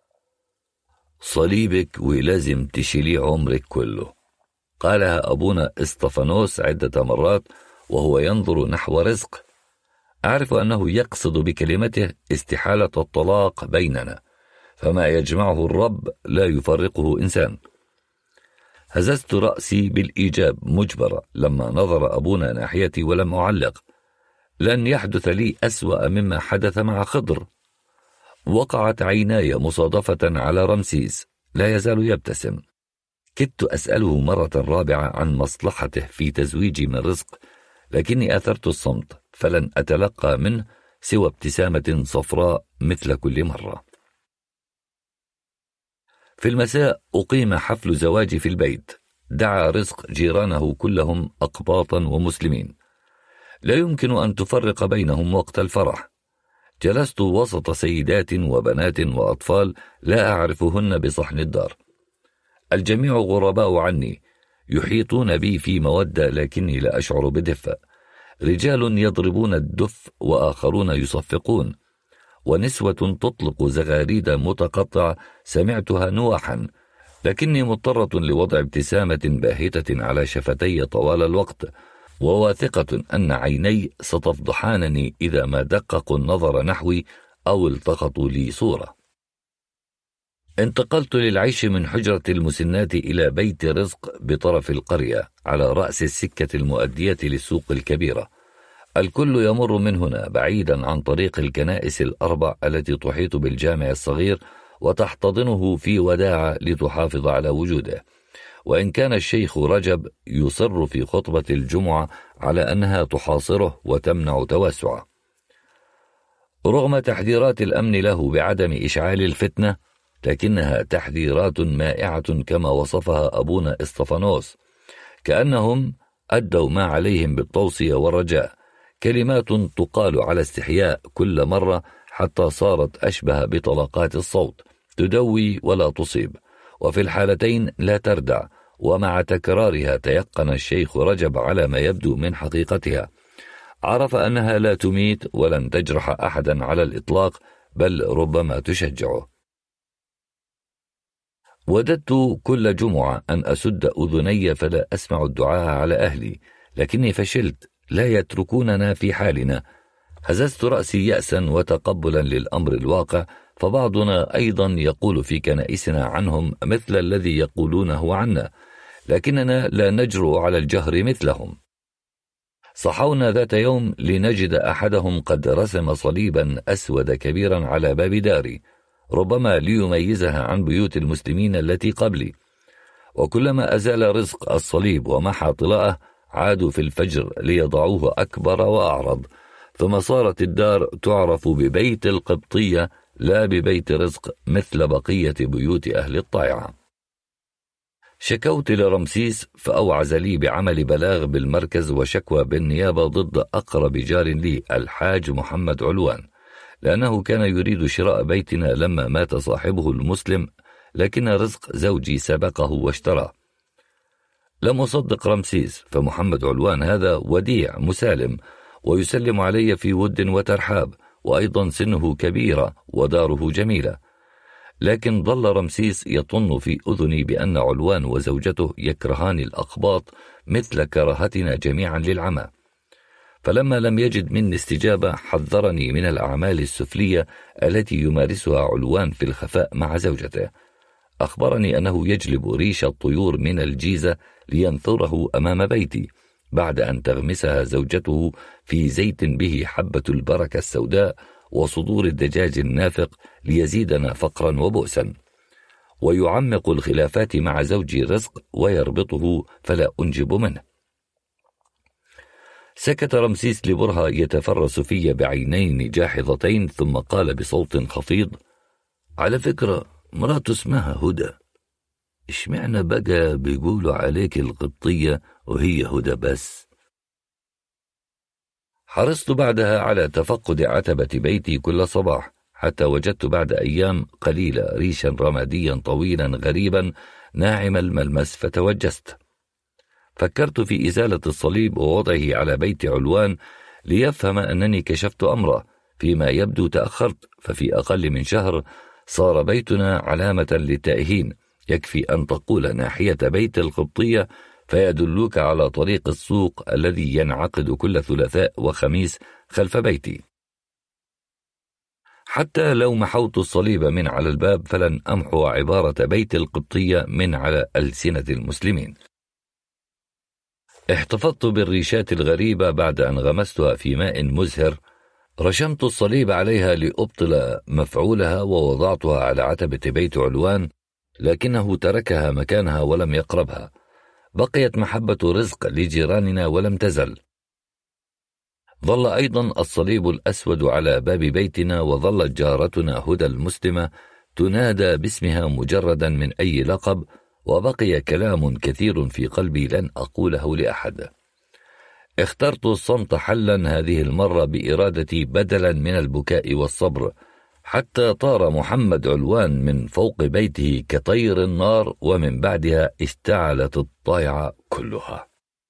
A: صليبك ولازم تشيلي عمرك كله، قالها أبونا اسطفانوس عدة مرات وهو ينظر نحو رزق. أعرف أنه يقصد بكلمته استحالة الطلاق بيننا، فما يجمعه الرب لا يفرقه إنسان. هززت رأسي بالإيجاب مجبرة لما نظر أبونا ناحيتي ولم أعلق. لن يحدث لي أسوأ مما حدث مع خضر. وقعت عيناي مصادفة على رمسيس لا يزال يبتسم. كدت أسأله مرة رابعة عن مصلحته في تزويجي من رزق، لكني أثرت الصمت فلن أتلقى منه سوى ابتسامة صفراء مثل كل مرة. في المساء أقيم حفل زواجي في البيت. دعا رزق جيرانه كلهم أقباطا ومسلمين، لا يمكن أن تفرق بينهم وقت الفرح. جلست وسط سيدات وبنات وأطفال لا أعرفهن بصحن الدار. الجميع غرباء عني، يحيطون بي في مودة لكني لا أشعر بدفء. رجال يضربون الدف وآخرون يصفقون، ونسوة تطلق زغاريد متقطعة سمعتها نوحا، لكني مضطرة لوضع ابتسامة باهتة على شفتي طوال الوقت، وواثقة أن عيني ستفضحانني إذا ما دققوا النظر نحوي أو التقطوا لي صورة. انتقلت للعيش من حجرة المسنات إلى بيت رزق بطرف القرية على رأس السكة المؤدية للسوق الكبيرة. الكل يمر من هنا بعيدا عن طريق الكنائس الأربع التي تحيط بالجامع الصغير وتحتضنه في وداعة لتحافظ على وجوده، وإن كان الشيخ رجب يصر في خطبة الجمعة على أنها تحاصره وتمنع توسعه. رغم تحذيرات الأمن له بعدم إشعال الفتنة، لكنها تحذيرات مائعة كما وصفها أبونا اسطفانوس، كأنهم أدوا ما عليهم بالتوصية والرجاء، كلمات تقال على استحياء كل مرة حتى صارت أشبه بطلقات الصوت، تدوي ولا تصيب، وفي الحالتين لا تردع. ومع تكرارها تيقن الشيخ رجب على ما يبدو من حقيقتها، عرف أنها لا تميت ولن تجرح أحدا على الإطلاق، بل ربما تشجعه. وددت كل جمعة أن أسد أذني فلا أسمع الدعاء على أهلي، لكني فشلت، لا يتركوننا في حالنا. هززت رأسي يأسا وتقبلا للأمر الواقع، فبعضنا أيضا يقول في كنائسنا عنهم مثل الذي يقولونه عنا، لكننا لا نجرؤ على الجهر مثلهم. صحونا ذات يوم لنجد أحدهم قد رسم صليبا أسود كبيرا على باب داري، ربما ليميزها عن بيوت المسلمين التي قبلي. وكلما أزال رزق الصليب ومحى طلاءه عادوا في الفجر ليضعوه أكبر وأعرض، ثم صارت الدار تعرف ببيت القبطية لا ببيت رزق مثل بقية بيوت أهل الطائعة. شكوت لرمسيس فأوعز لي بعمل بلاغ بالمركز وشكوى بالنيابة ضد أقرب جار لي الحاج محمد علوان، لأنه كان يريد شراء بيتنا لما مات صاحبه المسلم، لكن رزق زوجي سبقه واشترى. لم أصدق رمسيس، فمحمد علوان هذا وديع مسالم ويسلم علي في ود وترحاب، وأيضا سنه كبيرة وداره جميلة. لكن ظل رمسيس يطن في أذني بأن علوان وزوجته يكرهان الأقباط مثل كراهتنا جميعا للعمى. فلما لم يجد مني استجابة حذرني من الأعمال السفلية التي يمارسها علوان في الخفاء مع زوجته. أخبرني أنه يجلب ريش الطيور من الجيزة لينثره أمام بيتي، بعد أن تغمسها زوجته في زيت به حبة البركة السوداء وصدور الدجاج النافق ليزيدنا فقرا وبؤسا، ويعمق الخلافات مع زوجي رزق ويربطه فلا أنجب منه. سكت رمسيس لبرهة يتفرس في بعينين جاحظتين، ثم قال بصوت خفيض: على فكرة مراته اسمها هدى، اشمعنى بقى بيقولوا عليك القبطية وهي هدى بس؟ حرصت بعدها على تفقد عتبة بيتي كل صباح، حتى وجدت بعد أيام قليلة ريشا رماديا طويلا غريبا ناعم الملمس، فتوجست. فكرت في إزالة الصليب ووضعه على بيت علوان ليفهم أنني كشفت أمره، فيما يبدو تأخرت، ففي أقل من شهر صار بيتنا علامة للتائهين. يكفي أن تقول ناحية بيت القبطية فيدلوك على طريق السوق الذي ينعقد كل ثلاثاء وخميس خلف بيتي. حتى لو محوت الصليب من على الباب فلن أمحو عبارة بيت القبطية من على ألسنة المسلمين. احتفظت بالريشات الغريبة بعد أن غمستها في ماء مزهر، رشمت الصليب عليها لأبطل مفعولها ووضعتها على عتبة بيت علوان، لكنه تركها مكانها ولم يقربها. بقيت محبة رزق لجيراننا ولم تزل. ظل أيضا الصليب الأسود على باب بيتنا، وظلت جارتنا هدى المسلمة تنادى باسمها مجردا من أي لقب، وبقي كلام كثير في قلبي لن أقوله لأحد. اخترت الصمت حلا هذه المرة بإرادتي بدلا من البكاء والصبر، حتى طار محمد علوان من فوق بيته كطير النار، ومن بعدها اشتعلت الضيعة كلها.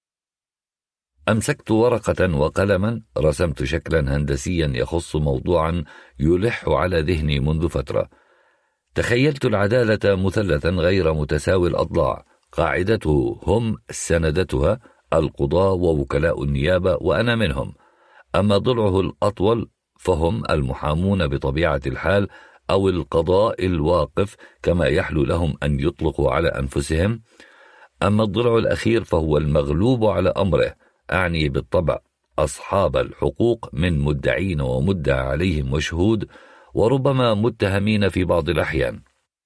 A: أمسكت ورقة وقلما، رسمت شكلا هندسيا يخص موضوعا يلح على ذهني منذ فترة. تخيلت العدالة مثلثا غير متساوي الأضلاع، قاعدته هم سندتها القضاة ووكلاء النيابة وأنا منهم، أما ضلعه الأطول فهم المحامون بطبيعة الحال أو القضاء الواقف كما يحلو لهم أن يطلقوا على أنفسهم، أما الضلع الأخير فهو المغلوب على أمره، أعني بالطبع أصحاب الحقوق من مدعين ومدعى عليهم وشهود، وربما متهمين في بعض الأحيان.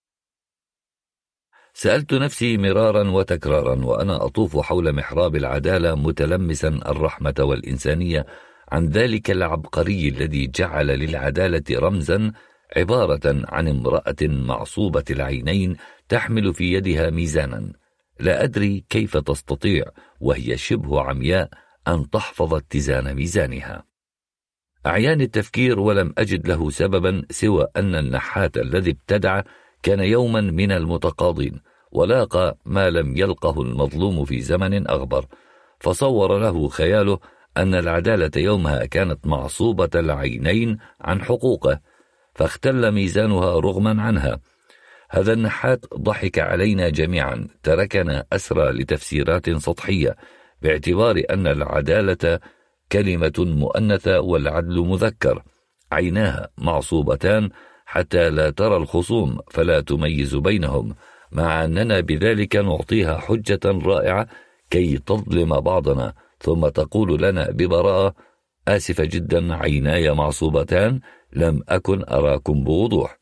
A: سألت نفسي مرارا وتكرارا وأنا أطوف حول محراب العدالة متلمسا الرحمة والإنسانية عن ذلك العبقري الذي جعل للعدالة رمزا، عبارة عن امرأة معصوبة العينين تحمل في يدها ميزانا، لا أدري كيف تستطيع وهي شبه عمياء أن تحفظ اتزان ميزانها. أعيان التفكير ولم أجد له سببا سوى أن النحات الذي ابتدع كان يوما من المتقاضين، ولاقى ما لم يلقه المظلوم في زمن أغبر، فصور له خياله أن العدالة يومها كانت معصوبة العينين عن حقوقه، فاختل ميزانها رغما عنها. هذا النحات ضحك علينا جميعا، تركنا أسرى لتفسيرات سطحية، باعتبار أن العدالة كلمة مؤنثة والعدل مذكر، عيناها معصوبتان حتى لا ترى الخصوم فلا تميز بينهم، مع أننا بذلك نعطيها حجة رائعة كي تظلم بعضنا، ثم تقول لنا ببراءة: آسفة جدا، عيناي معصوبتان، لم أكن أراكم بوضوح.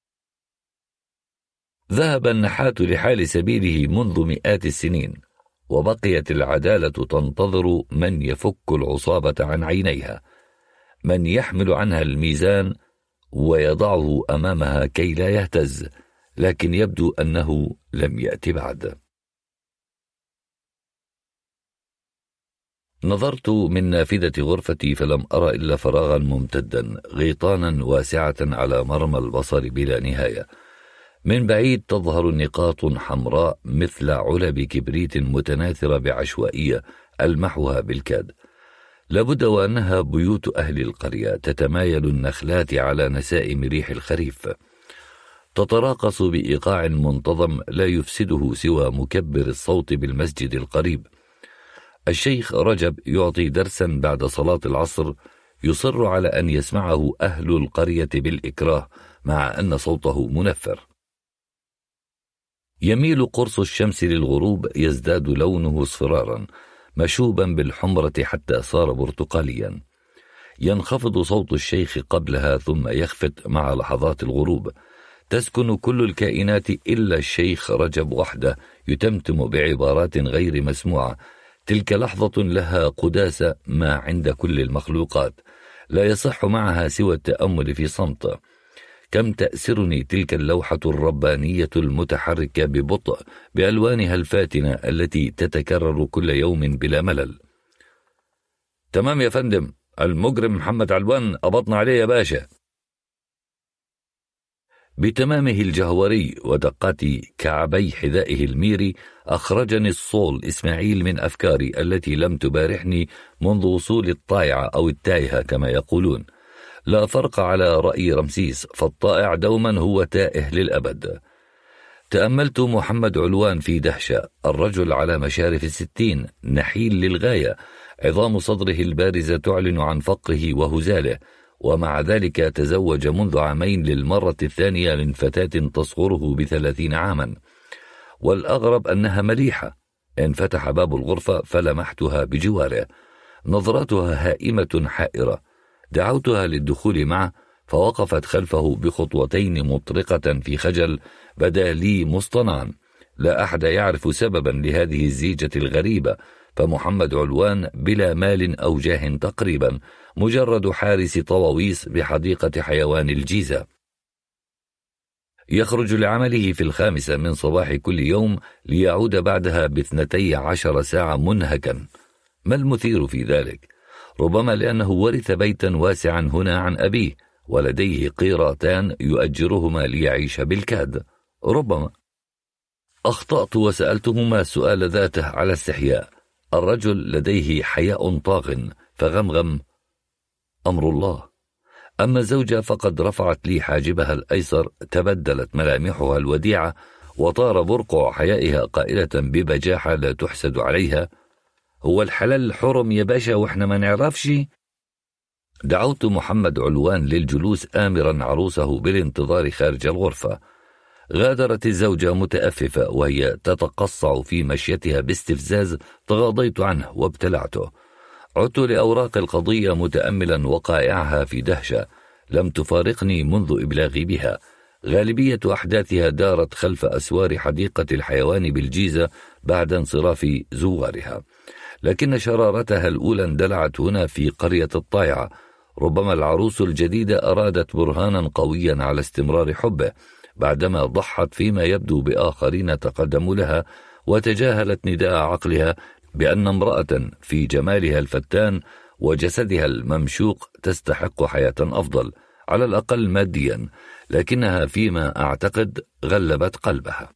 A: ذهب النحات لحال سبيله منذ مئات السنين، وبقيت العدالة تنتظر من يفك العصابة عن عينيها، من يحمل عنها الميزان ويضعه أمامها كي لا يهتز، لكن يبدو أنه لم يأتي بعد. نظرت من نافذة غرفتي فلم أرى إلا فراغا ممتدا، غيطانا واسعة على مرمى البصر بلا نهاية. من بعيد تظهر نقاط حمراء مثل علب كبريت متناثرة بعشوائية ألمحها بالكاد، لابد وأنها بيوت أهل القرية. تتمايل النخلات على نسائم ريح الخريف، تتراقص بإيقاع منتظم لا يفسده سوى مكبر الصوت بالمسجد القريب. الشيخ رجب يعطي درسا بعد صلاة العصر، يصر على أن يسمعه أهل القرية بالإكراه مع أن صوته منفر. يميل قرص الشمس للغروب، يزداد لونه اصفرارا، مشوبا بالحمرة حتى صار برتقاليا. ينخفض صوت الشيخ قبلها ثم يخفت مع لحظات الغروب. تسكن كل الكائنات إلا الشيخ رجب وحده يتمتم بعبارات غير مسموعة. تلك لحظة لها قداسة ما عند كل المخلوقات، لا يصح معها سوى التأمل في صمت. كم تأسرني تلك اللوحة الربانية المتحركة ببطء بألوانها الفاتنة التي تتكرر كل يوم بلا ملل. تمام يا فندم، المجرم محمد علوان قبضنا عليه يا باشا. بتمامه الجهوري ودقات كعبي حذائه الميري أخرجني الصول إسماعيل من أفكاري التي لم تبارحني منذ وصول الطائعة أو التائهة كما يقولون. لا فرق على رأي رمسيس، فالطائع دوما هو تائه للأبد. تأملت محمد علوان في دهشة، الرجل على مشارف الستين، نحيل للغاية، عظام صدره البارزة تعلن عن فقره وهزاله، ومع ذلك تزوج منذ عامين للمرة الثانية من فتاة تصغره بثلاثين عاما، والأغرب أنها مليحة. إن فتح باب الغرفة فلمحتها بجواره، نظراتها هائمة حائرة. دعوتها للدخول معه فوقفت خلفه بخطوتين مطرقة في خجل بدا لي مصطنعا. لا أحد يعرف سببا لهذه الزيجة الغريبة، فمحمد علوان بلا مال أو جاه تقريبا، مجرد حارس طواويس بحديقة حيوان الجيزة، يخرج لعمله في الخامسة من صباح كل يوم ليعود بعدها باثنتي عشر ساعة منهكا. ما المثير في ذلك؟ ربما لأنه ورث بيتا واسعا هنا عن أبيه، ولديه قيراتان يؤجرهما ليعيش بالكاد. ربما أخطأت وسألتهما السؤال ذاته على استحياء. الرجل لديه حياء طاغ، فغمغم: أمر الله. أما الزوجة فقد رفعت لي حاجبها الأيسر، تبدلت ملامحها الوديعة وطار برقع حيائها قائلة ببجاحة لا تحسد عليها: هو الحلال حرم يا باشا وإحنا ما نعرفش؟ دعوت محمد علوان للجلوس آمرا عروسه بالانتظار خارج الغرفة. غادرت الزوجة متأففة وهي تتقصع في مشيتها باستفزاز، تغاضيت عنه وابتلعته. عدت لأوراق القضية متأملا وقائعها في دهشة لم تفارقني منذ إبلاغي بها. غالبية أحداثها دارت خلف أسوار حديقة الحيوان بالجيزة بعد انصراف زوارها، لكن شرارتها الأولى اندلعت هنا في قرية الطائعة. ربما العروس الجديدة أرادت برهانا قويا على استمرار حبه، بعدما ضحت فيما يبدو بآخرين تقدموا لها، وتجاهلت نداء عقلها بأن امرأة في جمالها الفتان وجسدها الممشوق تستحق حياة أفضل، على الأقل ماديا، لكنها فيما أعتقد غلبت قلبها.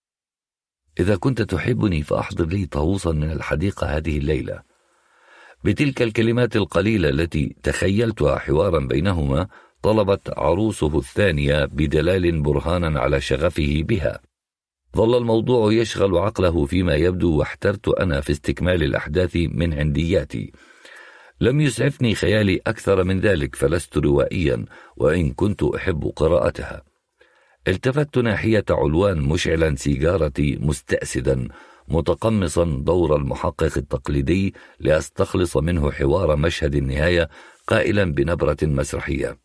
A: إذا كنت تحبني فأحضر لي طاووسا من الحديقة هذه الليلة. بتلك الكلمات القليلة التي تخيلتها حوارا بينهما، طلبت عروسه الثانية بدلال برهانا على شغفه بها. ظل الموضوع يشغل عقله فيما يبدو، واحترت أنا في استكمال الأحداث من عندياتي. لم يسعفني خيالي أكثر من ذلك، فلست روائيا وإن كنت أحب قراءتها. التفت ناحية علوان مشعلا سيجارتي مستأسدا، متقمصا دور المحقق التقليدي لأستخلص منه حوار مشهد النهاية، قائلا بنبرة مسرحية: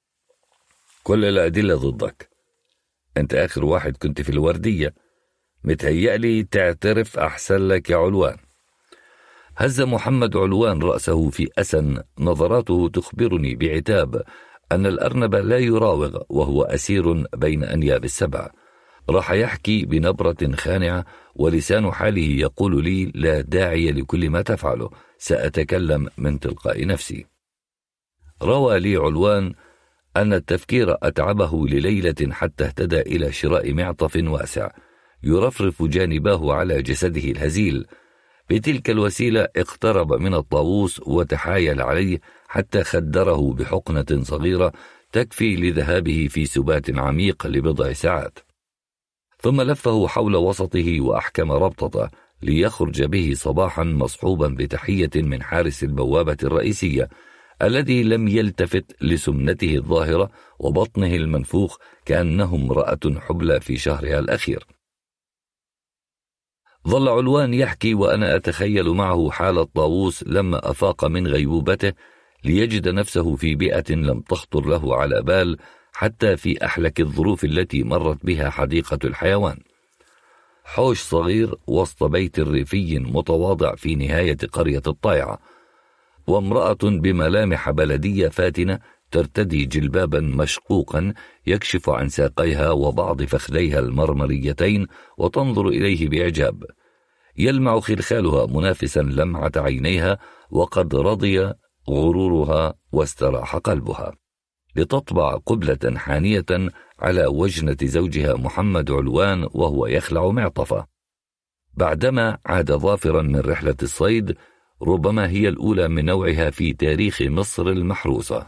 A: كل الأدلة ضدك، أنت آخر واحد كنت في الوردية، متهيألي تعترف أحسن لك يا علوان. هز محمد علوان رأسه في أسن، نظراته تخبرني بعتاب أن الأرنب لا يراوغ وهو أسير بين أنياب السبع. راح يحكي بنبرة خانعة، ولسان حاله يقول لي: لا داعي لكل ما تفعله، سأتكلم من تلقاء نفسي. روى لي علوان أن التفكير أتعبه لليلة حتى اهتدى إلى شراء معطف واسع يرفرف جانباه على جسده الهزيل. بتلك الوسيلة اقترب من الطاووس وتحايل عليه حتى خدره بحقنة صغيرة تكفي لذهابه في سبات عميق لبضع ساعات، ثم لفه حول وسطه وأحكم ربطته ليخرج به صباحا مصحوبا بتحية من حارس البوابة الرئيسية، الذي لم يلتفت لسمنته الظاهرة وبطنه المنفوخ كأنه امرأة حبلى في شهرها الأخير. ظل علوان يحكي وأنا أتخيل معه حال الطاووس لما أفاق من غيبوبته ليجد نفسه في بيئة لم تخطر له على بال حتى في أحلك الظروف التي مرت بها حديقة الحيوان. حوش صغير وسط بيت ريفي متواضع في نهاية قرية الطائعة، وامرأة بملامح بلدية فاتنة ترتدي جلبابا مشقوقا يكشف عن ساقيها وبعض فخذيها المرمريتين وتنظر إليه بإعجاب. يلمع خلخالها منافسا لمعة عينيها، وقد رضي غرورها واستراح قلبها، لتطبع قبلة حانية على وجنة زوجها محمد علوان وهو يخلع معطفه. بعدما عاد ظافرا من رحلة الصيد، ربما هي الأولى من نوعها في تاريخ مصر المحروسة.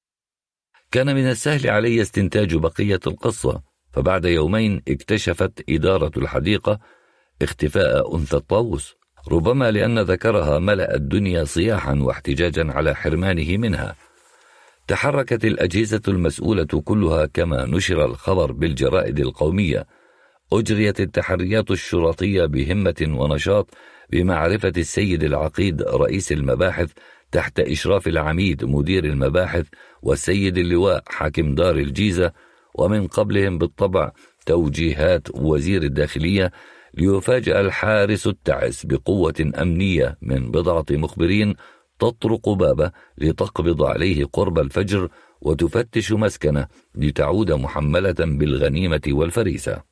A: كان من السهل علي استنتاج بقية القصة، فبعد يومين اكتشفت إدارة الحديقة اختفاء أنثى الطاووس، ربما لأن ذكرها ملأ الدنيا صياحا واحتجاجا على حرمانه منها. تحركت الأجهزة المسؤولة كلها كما نشر الخبر بالجرائد القومية. أجريت التحريات الشرطية بهمة ونشاط بمعرفة السيد العقيد رئيس المباحث تحت إشراف العميد مدير المباحث والسيد اللواء حاكم دار الجيزة، ومن قبلهم بالطبع توجيهات وزير الداخلية ليفاجأ الحارس التعس بقوة أمنية من بضعة مخبرين تطرق بابه لتقبض عليه قرب الفجر وتفتش مسكنه لتعود محملة بالغنيمة والفريسة.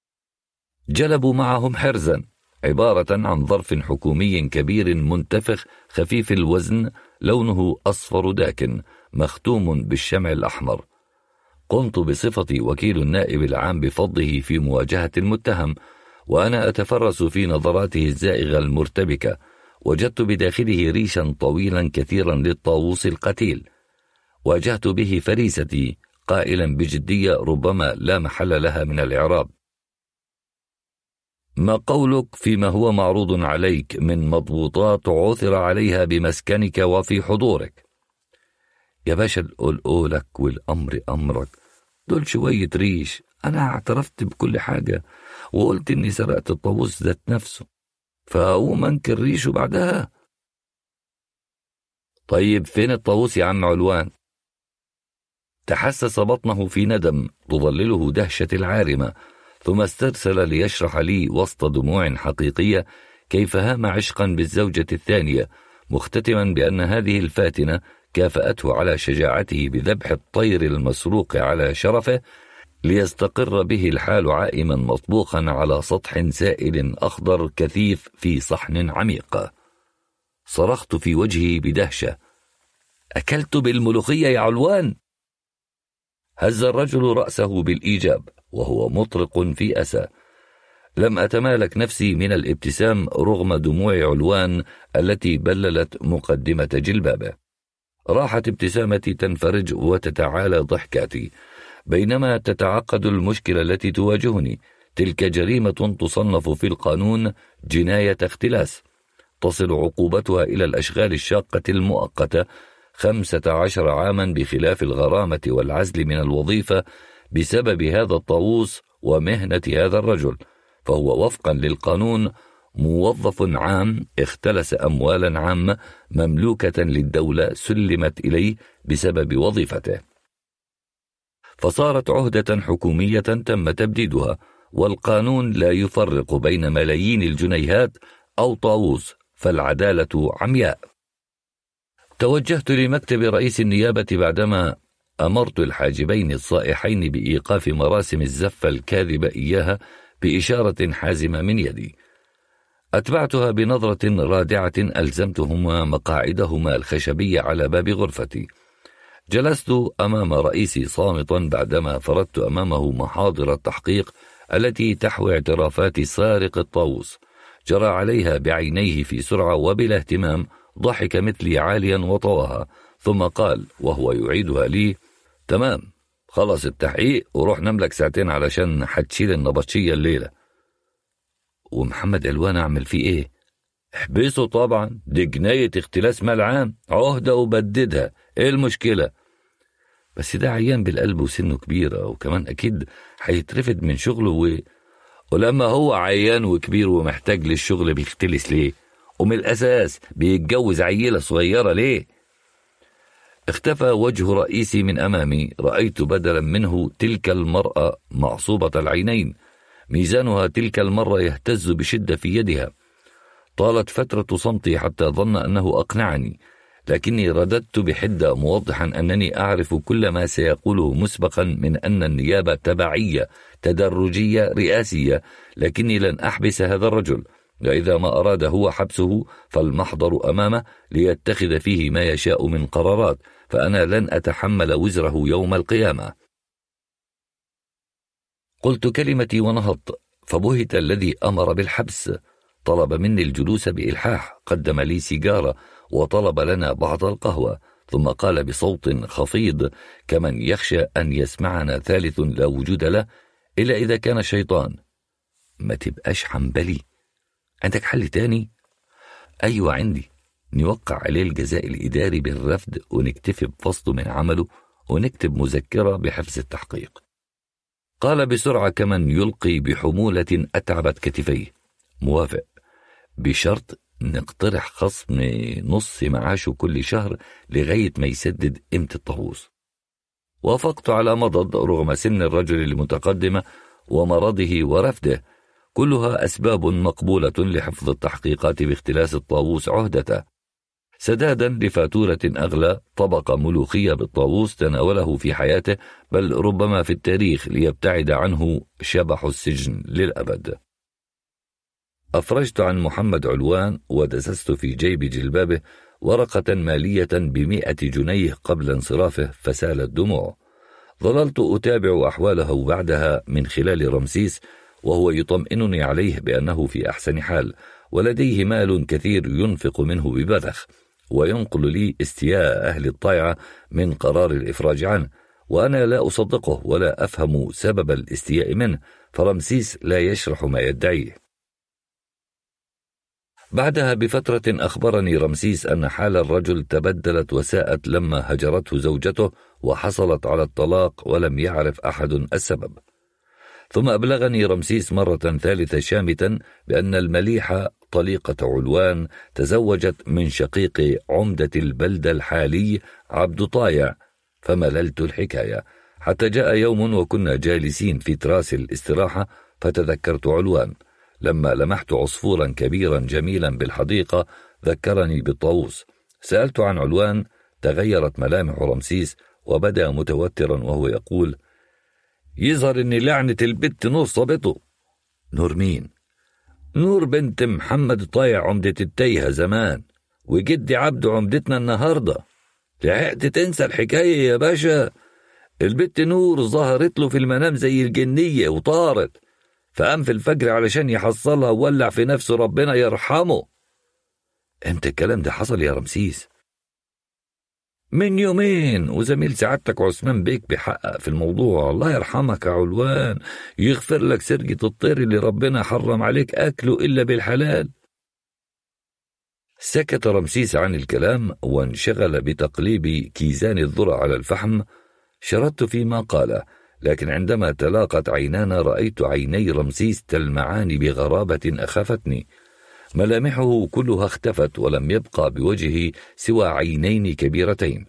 A: جلبوا معهم حرزا عبارة عن ظرف حكومي كبير منتفخ خفيف الوزن لونه أصفر داكن مختوم بالشمع الأحمر. قمت بصفتي وكيل النائب العام بفضه في مواجهة المتهم، وأنا أتفرس في نظراته الزائغة المرتبكة. وجدت بداخله ريشا طويلا كثيرا للطاووس القتيل. واجهت به فريستي قائلا بجدية ربما لا محل لها من الإعراب: ما قولك فيما هو معروض عليك من مضبوطات عثر عليها بمسكنك وفي حضورك؟ يا باشا، القولك والأمر أمرك، دول شوية ريش. أنا اعترفت بكل حاجة وقلت إني سرقت الطاووس ذات نفسه، فأقوم أنكر ريشه بعدها؟ طيب فين الطاووس يا عم علوان؟ تحسس بطنه في ندم تظلله دهشة العارمة، ثم استرسل ليشرح لي وسط دموع حقيقية كيف هام عشقا بالزوجة الثانية، مختتما بأن هذه الفاتنة كافأته على شجاعته بذبح الطير المسروق على شرفه ليستقر به الحال عائما مطبوخا على سطح سائل أخضر كثيف في صحن عميق. صرخت في وجهه بدهشة: أكلت بالملوخية يا علوان؟ هز الرجل رأسه بالإيجاب وهو مطرق في أسى. لم أتمالك نفسي من الابتسام رغم دموع علوان التي بللت مقدمة جلبابه. راحت ابتسامتي تنفرج وتتعالى ضحكاتي، بينما تتعقد المشكلة التي تواجهني. تلك جريمة تصنف في القانون جناية اختلاس، تصل عقوبتها إلى الأشغال الشاقة المؤقتة خمسة عشر عاما بخلاف الغرامة والعزل من الوظيفة بسبب هذا الطاووس ومهنة هذا الرجل، فهو وفقا للقانون موظف عام اختلس أموالا عامة مملوكة للدولة سلمت إليه بسبب وظيفته، فصارت عهدة حكومية تم تبديدها، والقانون لا يفرق بين ملايين الجنيهات أو طاووس، فالعدالة عمياء. توجهت لمكتب رئيس النيابة بعدما أمرت الحاجبين الصائحين بإيقاف مراسم الزفة الكاذبة إياها بإشارة حازمة من يدي. أتبعتها بنظرة رادعة ألزمتهما مقاعدهما الخشبية على باب غرفتي. جلست أمام رئيسي صامتا بعدما فرضت أمامه محاضر التحقيق التي تحوي اعترافات سارق الطاووس. جرى عليها بعينيه في سرعة وبلا اهتمام، ضحك مثلي عاليا وطواها، ثم قال وهو يعيدها لي: تمام، خلص التحقيق وروح نملك ساعتين علشان حتشيل النبطشية الليلة. ومحمد علوان أعمل فيه إيه؟ احبسه طبعا، دي جناية اختلاس مال عام، عهدة وبددها، إيه المشكلة؟ بس ده عيان بالقلب وسنه كبيرة، وكمان أكيد هيترفد من شغله و... ولما هو عيان وكبير ومحتاج للشغل بيختلس ليه؟ ومن الأساس بيتجوز عيلة صغيرة ليه؟ اختفى وجه رئيسي من أمامي، رأيت بدلا منه تلك المرأة معصوبة العينين، ميزانها تلك المرة يهتز بشدة في يدها. طالت فترة صمتي حتى ظن أنه أقنعني، لكني رددت بحدة موضحا أنني أعرف كل ما سيقوله مسبقا من أن النيابة تبعية تدرجية رئاسية، لكني لن أحبس هذا الرجل، وإذا ما أراد هو حبسه فالمحضر أمامه ليتخذ فيه ما يشاء من قرارات، فأنا لن أتحمل وزره يوم القيامة. قلت كلمتي ونهضت، فبهت الذي أمر بالحبس. طلب مني الجلوس بإلحاح، قدم لي سيجارة وطلب لنا بعض القهوة، ثم قال بصوت خفيض كمن يخشى أن يسمعنا ثالث لا وجود له إلا إذا كان شيطان: ما تبقاش حنبلي، عندك حل تاني؟ أيوة عندي، نوقع عليه الجزاء الإداري بالرفض ونكتفي بفصله من عمله ونكتب مذكرة بحفظ التحقيق. قال بسرعة كمن يلقي بحمولة أتعبت كتفيه: موافق، بشرط نقترح خصم نص معاشه كل شهر لغاية ما يسدد قيمة الطاووس. وافقت على مضض رغم سن الرجل المتقدمة ومرضه ورفده، كلها أسباب مقبولة لحفظ التحقيقات باختلاس الطاووس عهدته. سدادا لفاتورة أغلى، طبق ملوخية بالطاووس تناوله في حياته بل ربما في التاريخ ليبتعد عنه شبح السجن للأبد. أفرجت عن محمد علوان ودسست في جيب جلبابه ورقة مالية بمئة جنيه قبل انصرافه فسالت دموع. ظللت أتابع أحواله بعدها من خلال رمسيس، وهو يطمئنني عليه بأنه في أحسن حال ولديه مال كثير ينفق منه ببذخ، وينقل لي استياء أهل الطايعة من قرار الإفراج عنه، وأنا لا أصدقه ولا أفهم سبب الاستياء منه، فرمسيس لا يشرح ما يدعيه. بعدها بفترة أخبرني رمسيس أن حال الرجل تبدلت وساءت لما هجرته زوجته وحصلت على الطلاق ولم يعرف أحد السبب. ثم أبلغني رمسيس مرة ثالثة شامتا بأن المليحة طليقة علوان تزوجت من شقيق عمدة البلدة الحالي عبد طايع، فمللت الحكاية حتى جاء يوم وكنا جالسين في تراس الاستراحة فتذكرت علوان. لما لمحت عصفورا كبيرا جميلا بالحديقة ذكرني بالطاووس. سألت عن علوان، تغيرت ملامح رمسيس وبدأ متوترا وهو يقول: يظهر ان لعنة البت نور صابته. نور مين؟ نور بنت محمد طايع عمدة التيهة زمان، وجدي عبد عمدتنا النهاردة. لحقت تنسى الحكاية يا باشا؟ البت نور ظهرت له في المنام زي الجنية وطارت، فقام في الفجر علشان يحصلها وولع في نفسه ربنا يرحمه. امتى الكلام ده حصل يا رمسيس؟ من يومين، وزميل سعادتك عثمان بيك بيحقق في الموضوع. الله يرحمك يا علوان، يغفر لك سرقة الطير اللي ربنا حرم عليك أكله إلا بالحلال. سكت رمسيس عن الكلام وانشغل بتقليب كيزان الذرة على الفحم. شردت فيما قاله، لكن عندما تلاقت عينانا رأيت عيني رمسيس تلمعان بغرابة أخافتني. ملامحه كلها اختفت ولم يبقى بوجهه سوى عينين كبيرتين.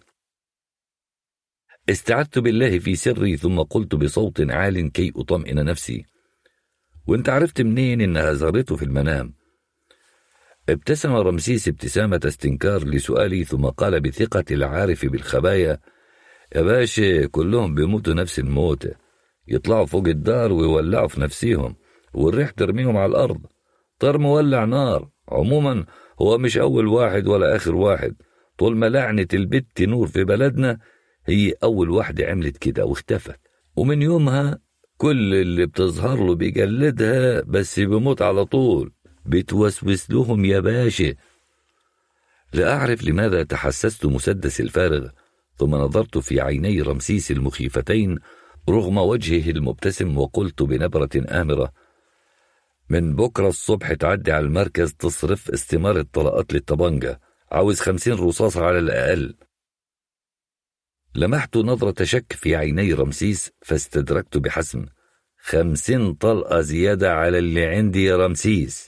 A: استعذت بالله في سري ثم قلت بصوت عال كي أطمئن نفسي: وانت عرفت منين إنها زارته في المنام؟ ابتسم رمسيس ابتسامة استنكار لسؤالي ثم قال بثقة العارف بالخبايا: يا باشا، كلهم بيموتوا نفس الموت، يطلعوا فوق الدار ويولعوا في نفسيهم والريح ترميهم على الأرض. طير مولع نار. عموما هو مش أول واحد ولا آخر واحد، طول ما لعنة البت نور في بلدنا هي أول واحدة عملت كده واختفت، ومن يومها كل اللي بتظهر له بيجلدها بس بيموت على طول، بتوسوس لهم يا باشا. لا أعرف لماذا تحسست مسدس الفارغ، ثم نظرت في عيني رمسيس المخيفتين رغم وجهه المبتسم وقلت بنبرة آمرة: من بكرة الصبح تعدي على المركز تصرف استمارة طلقات للطبنجة، عاوز خمسين رصاصة على الأقل. لمحت نظرة شك في عيني رمسيس فاستدركت بحسم: خمسين طلقة زيادة على اللي عندي يا رمسيس.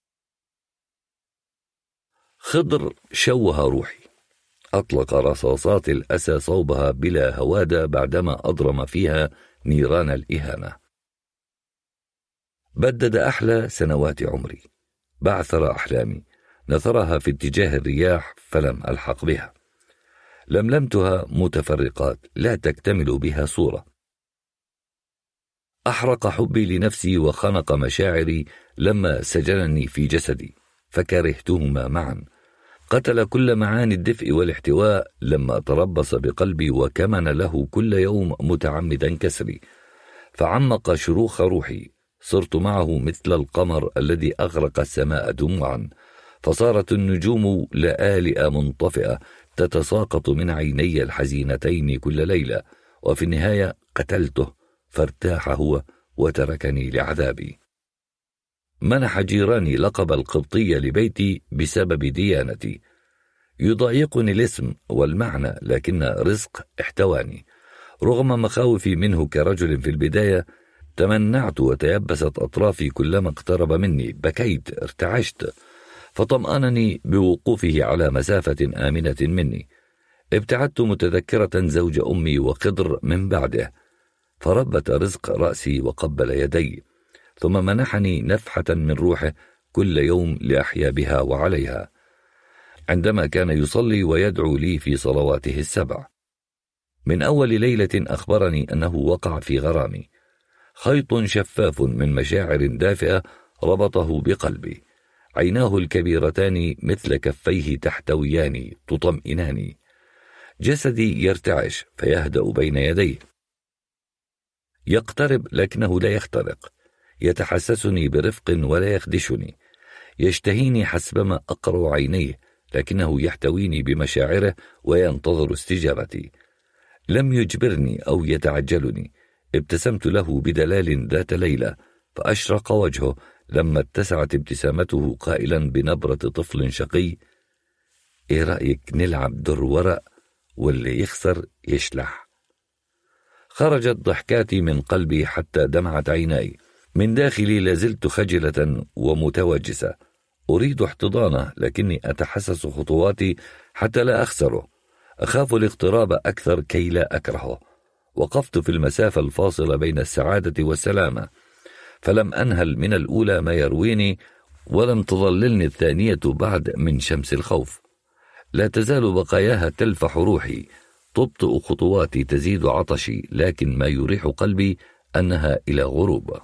A: خضر شوه روحي، أطلق رصاصات الأسى صوبها بلا هوادة بعدما أضرم فيها نيران الإهانة. بدد أحلى سنوات عمري، بعثر أحلامي، نثرها في اتجاه الرياح فلم ألحق بها، لملمتها متفرقات لا تكتمل بها صورة. أحرق حبي لنفسي وخنق مشاعري لما سجنني في جسدي، فكرهتهما معا. قتل كل معاني الدفء والاحتواء لما تربص بقلبي وكمن له كل يوم متعمدا كسري، فعمق شروخ روحي. صرت معه مثل القمر الذي أغرق السماء دموعا، فصارت النجوم لآلئة منطفئة تتساقط من عيني الحزينتين كل ليلة، وفي النهاية قتلته فارتاح هو وتركني لعذابي. منح جيراني لقب القبطية لبيتي بسبب ديانتي. يضايقني الاسم والمعنى، لكن رزق احتواني. رغم مخاوفي منه كرجل في البداية، تمنعت وتيبست أطرافي كلما اقترب مني. بكيت، ارتعشت، فطمأنني بوقوفه على مسافة آمنة مني. ابتعدت متذكرة زوج أمي وخضر من بعده، فربت رزق رأسي وقبل يدي، ثم منحني نفحة من روحه كل يوم لأحيا بها وعليها، عندما كان يصلي ويدعو لي في صلواته السبع. من أول ليلة أخبرني أنه وقع في غرامي. خيط شفاف من مشاعر دافئة ربطه بقلبي. عيناه الكبيرتان مثل كفيه تحتوياني تطمئناني. جسدي يرتعش فيهدأ بين يديه. يقترب لكنه لا يخترق. يتحسسني برفق ولا يخدشني. يشتهيني حسبما أقرأ عينيه، لكنه يحتويني بمشاعره وينتظر استجابتي. لم يجبرني أو يتعجلني. ابتسمت له بدلال ذات ليلة، فأشرق وجهه لما اتسعت ابتسامته قائلا بنبرة طفل شقي: ايه رأيك نلعب در ورق واللي يخسر يشلح؟ خرجت ضحكاتي من قلبي حتى دمعت عيناي. من داخلي لازلت خجلة ومتوجسة، أريد احتضانه لكني أتحسس خطواتي حتى لا أخسره. أخاف الاقتراب أكثر كي لا أكرهه. وقفت في المسافة الفاصلة بين السعادة والسلامة، فلم أنهل من الأولى ما يرويني، ولم تظللني الثانية بعد من شمس الخوف. لا تزال بقاياها تلفح روحي، تبطئ خطواتي، تزيد عطشي، لكن ما يريح قلبي أنها إلى غروب.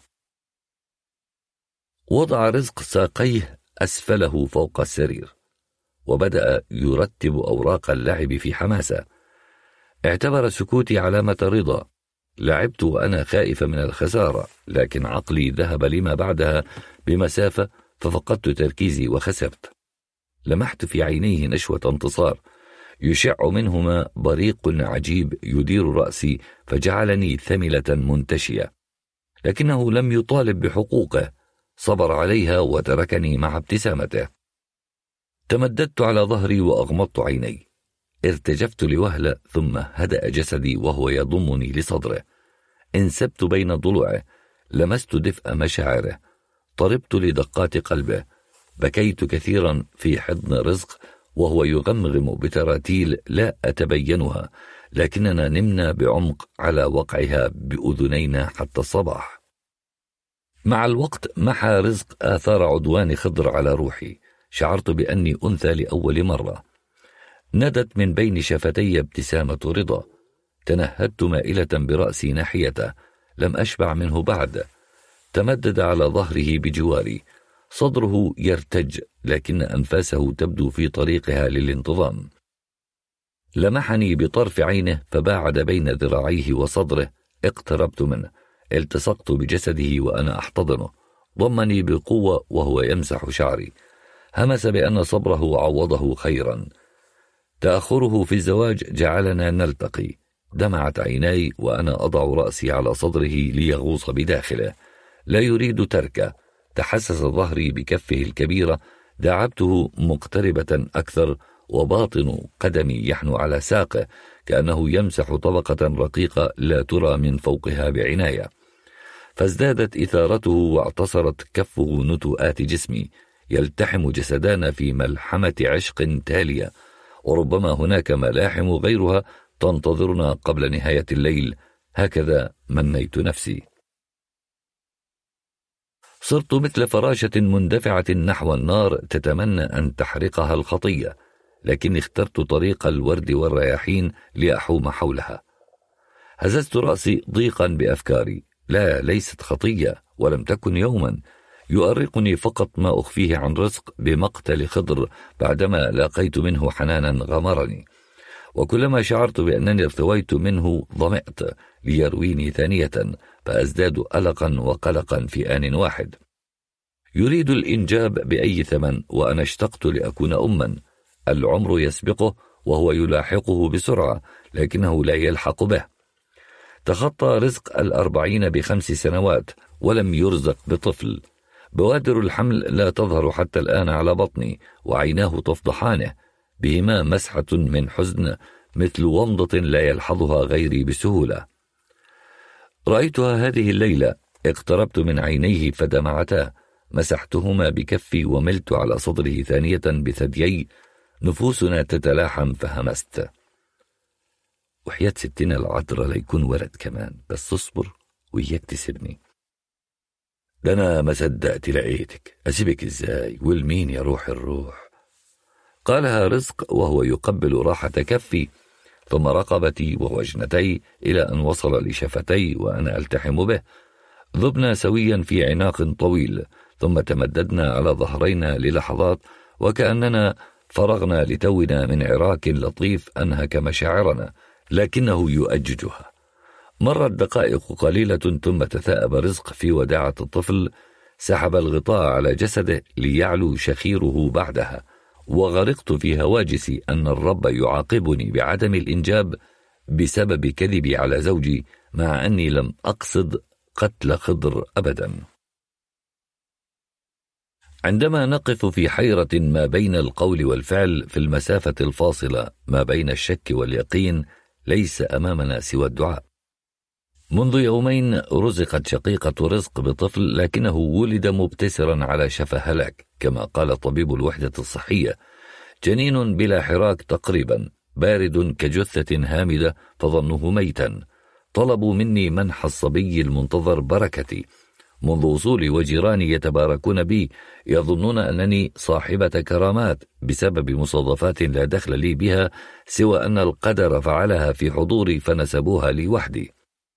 A: وضع رزق ساقيه أسفله فوق السرير، وبدأ يرتب أوراق اللعب في حماسة. اعتبر سكوتي علامة رضا. لعبت وأنا خائف من الخسارة، لكن عقلي ذهب لما بعدها بمسافة، ففقدت تركيزي وخسرت. لمحت في عينيه نشوة انتصار، يشع منهما بريق عجيب يدير رأسي، فجعلني ثملة منتشية. لكنه لم يطالب بحقوقه، صبر عليها وتركني مع ابتسامته. تمددت على ظهري وأغمضت عيني. ارتجفت لوهلة، ثم هدأ جسدي وهو يضمني لصدره. انسبت بين ضلوعه، لمست دفء مشاعره، طربت لدقات قلبه. بكيت كثيرا في حضن رزق وهو يغمغم بتراتيل لا أتبينها، لكننا نمنا بعمق على وقعها بأذنينا حتى الصباح. مع الوقت محى رزق آثار عدوان خضر على روحي. شعرت بأني أنثى لأول مرة. ندت من بين شفتي ابتسامة رضا. تنهدت مائلة برأسي ناحيته، لم أشبع منه بعد. تمدد على ظهره بجواري، صدره يرتج، لكن أنفاسه تبدو في طريقها للانتظام. لمحني بطرف عينه فباعد بين ذراعيه وصدره. اقتربت منه، التصقت بجسده وأنا أحتضنه. ضمني بقوة وهو يمسح شعري. همس بأن صبره عوضه خيرا. تأخره في الزواج جعلنا نلتقي. دمعت عيناي وأنا أضع رأسي على صدره ليغوص بداخله. لا يريد تركه. تحسس ظهري بكفه الكبيرة. دعبته مقتربة أكثر، وباطن قدمي يحنو على ساقه كأنه يمسح طبقة رقيقة لا ترى من فوقها بعناية. فازدادت إثارته واعتصرت كفه نتوءات جسمي، يلتحم جسدانا في ملحمة عشق تالية، وربما هناك ملاحم غيرها تنتظرنا قبل نهاية الليل. هكذا منيت نفسي. صرت مثل فراشة مندفعة نحو النار تتمنى أن تحرقها الخطية، لكني اخترت طريق الورد والرياحين لأحوم حولها. هززت رأسي ضيقا بأفكاري. لا، ليست خطية، ولم تكن يوما. يؤرقني فقط ما أخفيه عن رزق بمقتل خضر بعدما لاقيت منه حنانا غمرني، وكلما شعرت بأنني ارتويت منه ظمئت ليرويني ثانية، فأزداد ألقا وقلقا في آن واحد. يريد الإنجاب بأي ثمن، وأنا اشتقت لأكون أما. العمر يسبقه وهو يلاحقه بسرعة، لكنه لا يلحق به. تخطى رزق الأربعين بخمس سنوات ولم يرزق بطفل. بوادر الحمل لا تظهر حتى الآن على بطني، وعيناه تفضحانه، بهما مسحة من حزن مثل ومضة لا يلحظها غيري بسهولة. رأيتها هذه الليلة. اقتربت من عينيه فدمعتا، مسحتهما بكفي وملت على صدره ثانية بثديي. نفوسنا تتلاحم فهمست. وحياة ستنا العذراء ليكون ولد كمان، بس اصبر وياك تسيبني. ده أنا ما صدقت لقيتك، أسيبك إزاي والمين يا روح الروح؟ قالها رزق وهو يقبل راحة كفي، ثم رقبتي ووجنتي إلى أن وصل لشفتي وأنا ألتحم به. ذبنا سويا في عناق طويل، ثم تمددنا على ظهرينا للحظات وكأننا فرغنا لتونا من عراك لطيف أنهك مشاعرنا، لكنه يؤججها. مرت دقائق قليلة ثم تثاءب رزق في وداعة الطفل، سحب الغطاء على جسده ليعلو شخيره بعدها، وغرقت في هواجسي أن الرب يعاقبني بعدم الإنجاب بسبب كذبي على زوجي، مع أني لم أقصد قتل خضر أبدا. عندما نقف في حيرة ما بين القول والفعل، في المسافة الفاصلة ما بين الشك واليقين، ليس أمامنا سوى الدعاء. منذ يومين رزقت شقيقة رزق بطفل، لكنه ولد مبتسرا على شفا هلاك كما قال طبيب الوحدة الصحية. جنين بلا حراك تقريبا، بارد كجثة هامدة فظنه ميتا. طلبوا مني منح الصبي المنتظر بركتي منذ وصولي، وجيراني يتباركون بي، يظنون أنني صاحبة كرامات بسبب مصادفات لا دخل لي بها، سوى أن القدر فعلها في حضوري فنسبوها لي وحدي.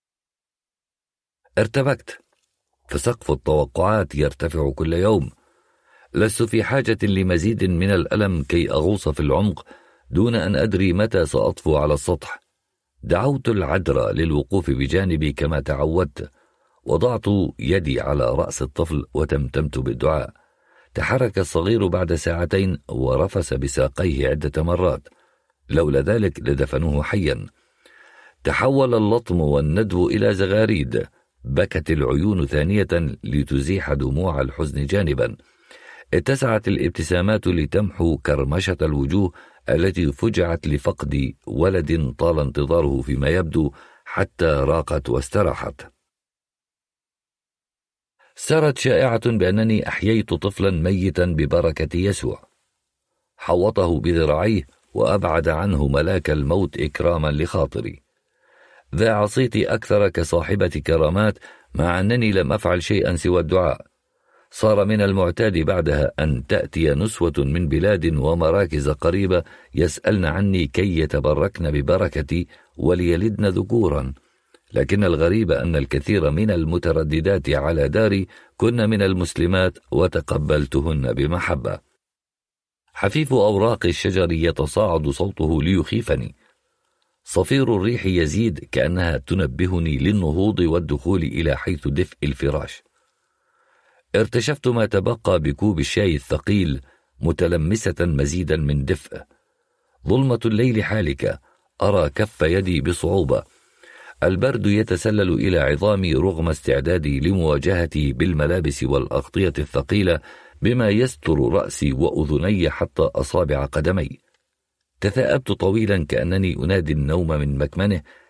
A: ارتبكت، فسقف التوقعات يرتفع كل يوم. لست في حاجة لمزيد من الألم كي أغوص في العمق دون أن أدري متى سأطفو على السطح. دعوت العذراء للوقوف بجانبي كما تعودت، وضعت يدي على رأس الطفل وتمتمت بالدعاء. تحرك الصغير بعد ساعتين ورفس بساقيه عدة مرات، لولا ذلك لدفنوه حيا. تحول اللطم والندب إلى زغاريد، بكت العيون ثانية لتزيح دموع الحزن جانبا. اتسعت الابتسامات لتمحو كرمشة الوجوه التي فجعت لفقد ولد طال انتظاره فيما يبدو حتى راقت واستراحت. سرت شائعة بأنني أحييت طفلا ميتا ببركة يسوع. حوطه بذراعيه وأبعد عنه ملاك الموت إكراما لخاطري. ذاع صيتي أكثر كصاحبة كرامات، مع أنني لم أفعل شيئا سوى الدعاء. صار من المعتاد بعدها أن تأتي نسوة من بلاد ومراكز قريبة يسألن عني كي يتبركن ببركتي وليلدن ذكورا، لكن الغريب أن الكثير من المترددات على داري كن من المسلمات، وتقبلتهن بمحبة. حفيف أوراق الشجر يتصاعد صوته ليخيفني. صفير الريح يزيد كأنها تنبهني للنهوض والدخول إلى حيث دفء الفراش. ارتشفت ما تبقى بكوب الشاي الثقيل متلمسة مزيدا من دفء. ظلمة الليل حالكة، أرى كف يدي بصعوبة. البرد يتسلل إلى عظامي رغم استعدادي لمواجهتي بالملابس والأغطية الثقيلة بما يستر رأسي وأذني حتى أصابع قدمي. تثاءبت طويلا كأنني أنادي النوم من مكمنه،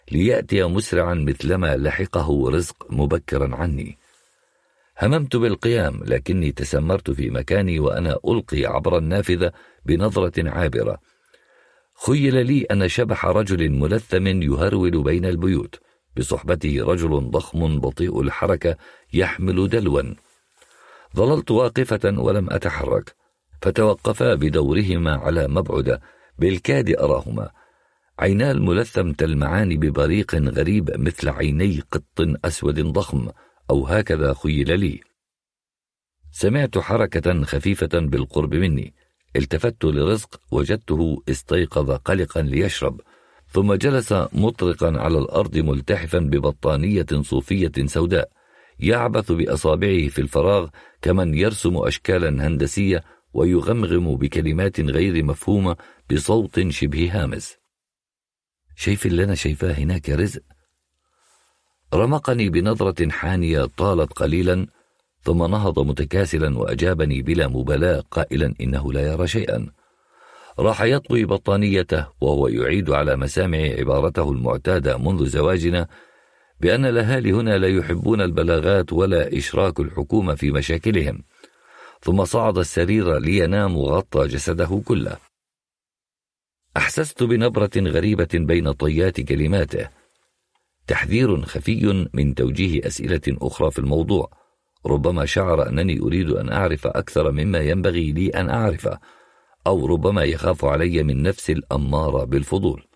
A: ليأتي مسرعا مثلما لحقه رزق مبكرا عني. هممت بالقيام، لكني تسمرت في مكاني وأنا ألقي عبر النافذة بنظرة عابرة. خيل لي أن شبح رجل ملثم يهرول بين البيوت، بصحبته رجل ضخم بطيء الحركة يحمل دلوا. ظللت واقفة ولم أتحرك، فتوقفا بدورهما على مبعد، بالكاد أراهما. عينا الملثم تلمعان ببريق غريب مثل عيني قط أسود ضخم، أو هكذا خيل لي. سمعت حركة خفيفة بالقرب مني، التفت لرزق، وجدته استيقظ قلقا ليشرب، ثم جلس مطرقا على الأرض ملتحفا ببطانية صوفية سوداء، يعبث بأصابعه في الفراغ كمن يرسم أشكالا هندسية ويغمغم بكلمات غير مفهومة بصوت شبه هامس. شايف اللي أنا شايفاه هناك يا رزق؟ رمقني بنظرة حانية طالت قليلا، ثم نهض متكاسلا وأجابني بلا مبالاة قائلا إنه لا يرى شيئا. راح يطوي بطانيته وهو يعيد على مسامع عبارته المعتادة منذ زواجنا بأن الأهالي هنا لا يحبون البلاغات ولا إشراك الحكومة في مشاكلهم، ثم صعد السرير لينام وغطى جسده كله. أحسست بنبرة غريبة بين طيات كلماته، تحذير خفي من توجيه أسئلة أخرى في الموضوع. ربما شعر أنني أريد أن أعرف أكثر مما ينبغي لي أن أعرفه، أو ربما يخاف علي من نفس الأمارة بالفضول.